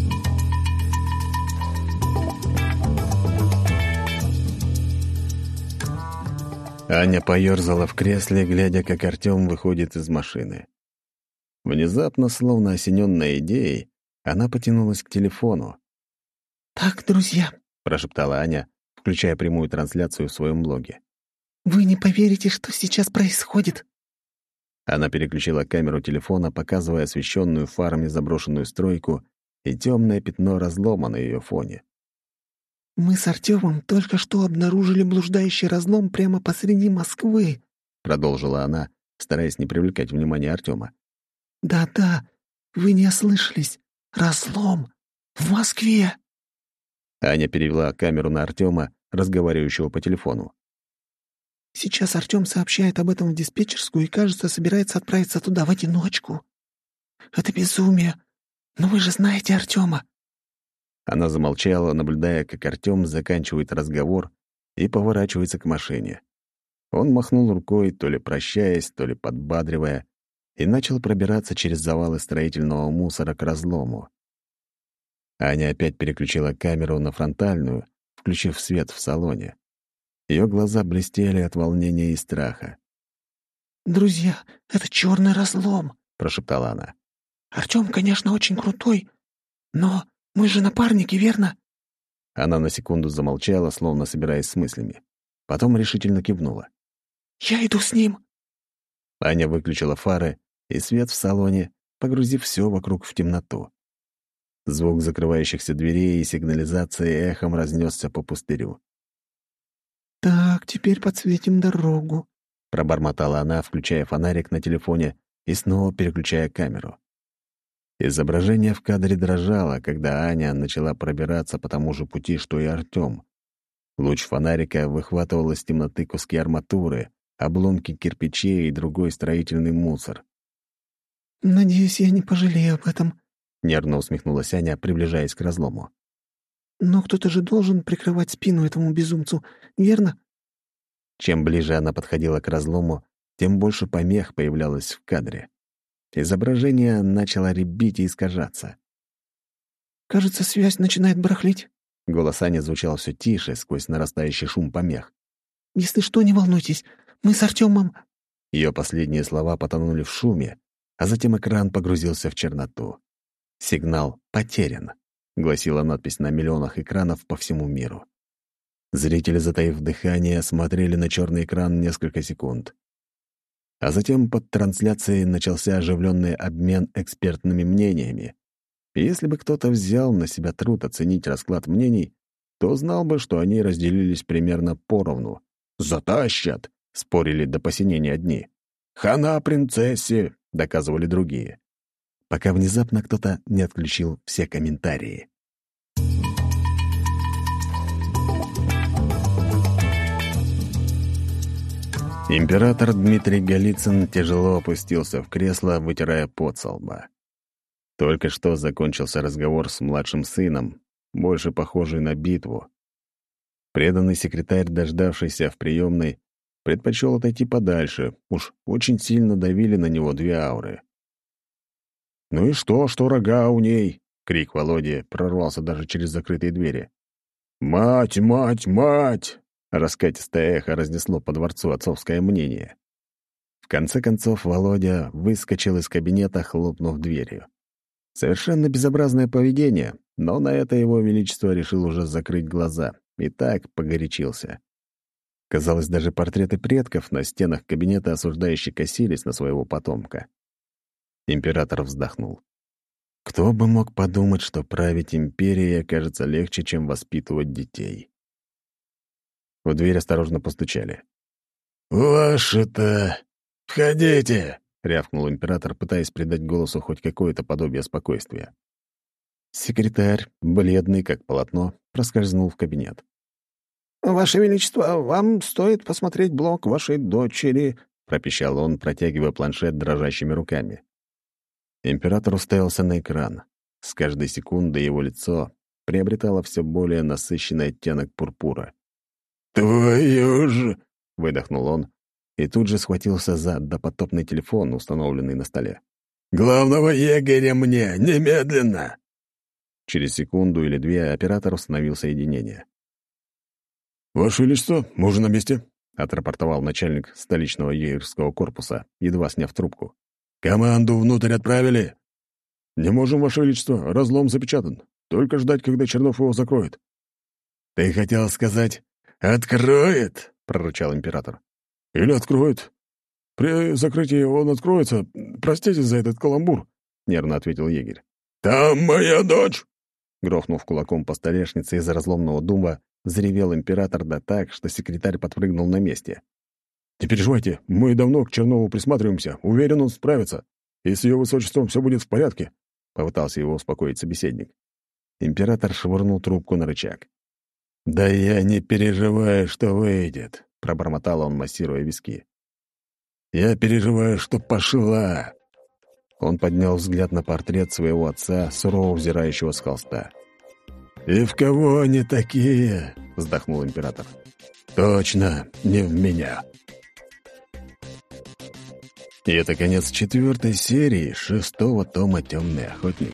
Аня поёрзала в кресле, глядя, как Артём выходит из машины. Внезапно, словно осенённая идеей, она потянулась к телефону. «Так, друзья», — прошептала Аня, включая прямую трансляцию в своем блоге. «вы не поверите, что сейчас происходит». Она переключила камеру телефона, показывая освещенную фарами заброшенную стройку и темное пятно разлома на ее фоне. «Мы с Артёмом только что обнаружили блуждающий разлом прямо посреди Москвы», — продолжила она, стараясь не привлекать внимания Артема. «Да-да, вы не ослышались. Разлом в Москве». Аня перевела камеру на Артема, разговаривающего по телефону. «Сейчас Артём сообщает об этом в диспетчерскую и, кажется, собирается отправиться туда в одиночку. Это безумие. Но вы же знаете Артёма». Она замолчала, наблюдая, как Артём заканчивает разговор и поворачивается к машине. Он махнул рукой, то ли прощаясь, то ли подбадривая, и начал пробираться через завалы строительного мусора к разлому. Аня опять переключила камеру на фронтальную, включив свет в салоне. Ее глаза блестели от волнения и страха. «Друзья, это черный разлом», — прошептала она. «Артём, конечно, очень крутой, но мы же напарники, верно?» Она на секунду замолчала, словно собираясь с мыслями. Потом решительно кивнула. «Я иду с ним». Аня выключила фары, и свет в салоне, погрузив все вокруг в темноту. Звук закрывающихся дверей и сигнализации эхом разнесся по пустырю. «Так, теперь подсветим дорогу», — пробормотала она, включая фонарик на телефоне и снова переключая камеру. Изображение в кадре дрожало, когда Аня начала пробираться по тому же пути, что и Артём. Луч фонарика выхватывал из темноты куски арматуры, обломки кирпичей и другой строительный мусор. «Надеюсь, я не пожалею об этом», — нервно усмехнулась Аня, приближаясь к разлому. «Но кто-то же должен прикрывать спину этому безумцу, верно?» Чем ближе она подходила к разлому, тем больше помех появлялось в кадре. Изображение начало рябить и искажаться. «Кажется, связь начинает барахлить». Голос Ани звучал все тише, сквозь нарастающий шум помех. «Если что, не волнуйтесь, мы с Артёмом...» Ее последние слова потонули в шуме, а затем экран погрузился в черноту. «Сигнал потерян», — гласила надпись на миллионах экранов по всему миру. Зрители, затаив дыхание, смотрели на черный экран несколько секунд. А затем под трансляцией начался оживленный обмен экспертными мнениями. И если бы кто-то взял на себя труд оценить расклад мнений, то знал бы, что они разделились примерно поровну. «Затащат!» — спорили до посинения одни. «Хана принцессе!» — доказывали другие. Пока внезапно кто-то не отключил все комментарии. Император Дмитрий Голицын тяжело опустился в кресло, вытирая пот со лба. Только что закончился разговор с младшим сыном, больше похожий на битву. Преданный секретарь, дождавшийся в приемной, предпочел отойти подальше, уж очень сильно давили на него две ауры. «Ну и что рога у ней?» — крик Володи прорвался даже через закрытые двери. «Мать, мать, мать!» — раскатистое эхо разнесло по дворцу отцовское мнение. В конце концов Володя выскочил из кабинета, хлопнув дверью. Совершенно безобразное поведение, но на это его величество решил уже закрыть глаза, и так погорячился. Казалось, даже портреты предков на стенах кабинета осуждающе косились на своего потомка. Император вздохнул. Кто бы мог подумать, что править империей окажется легче, чем воспитывать детей. В дверь осторожно постучали. «Ваше-то... Входите!» — рявкнул император, пытаясь придать голосу хоть какое-то подобие спокойствия. Секретарь, бледный как полотно, проскользнул в кабинет. «Ваше Величество, вам стоит посмотреть блог вашей дочери», — пропищал он, протягивая планшет дрожащими руками. Император уставился на экран. С каждой секундой его лицо приобретало все более насыщенный оттенок пурпура. «Твою ж!» — выдохнул он и тут же схватился за допотопный телефон, установленный на столе. «Главного егеря мне! Немедленно!» Через секунду или две оператор установил соединение. «Ваше Величество, мы уже на месте», — отрапортовал начальник столичного егерского корпуса, едва сняв трубку. «Команду внутрь отправили?» «Не можем, Ваше Величество, разлом запечатан. Только ждать, когда Чернов его закроет». «Ты хотел сказать, откроет?» — прорычал император. «Или откроет. При закрытии он откроется. Простите за этот каламбур», — нервно ответил егерь. «Там моя дочь!» Грохнув кулаком по столешнице из-за разломного дуба, взревел император да так, что секретарь подпрыгнул на месте. «Не переживайте, мы давно к Чернову присматриваемся. Уверен, он справится. И с ее высочеством все будет в порядке», — попытался его успокоить собеседник. Император швырнул трубку на рычаг. «Да я не переживаю, что выйдет», — пробормотал он, массируя виски. «Я переживаю, что пошла». Он поднял взгляд на портрет своего отца, сурово взирающего с холста. «И в кого они такие?» — вздохнул император. «Точно не в меня». И это конец 4-й серии 6-го тома «Темный охотник».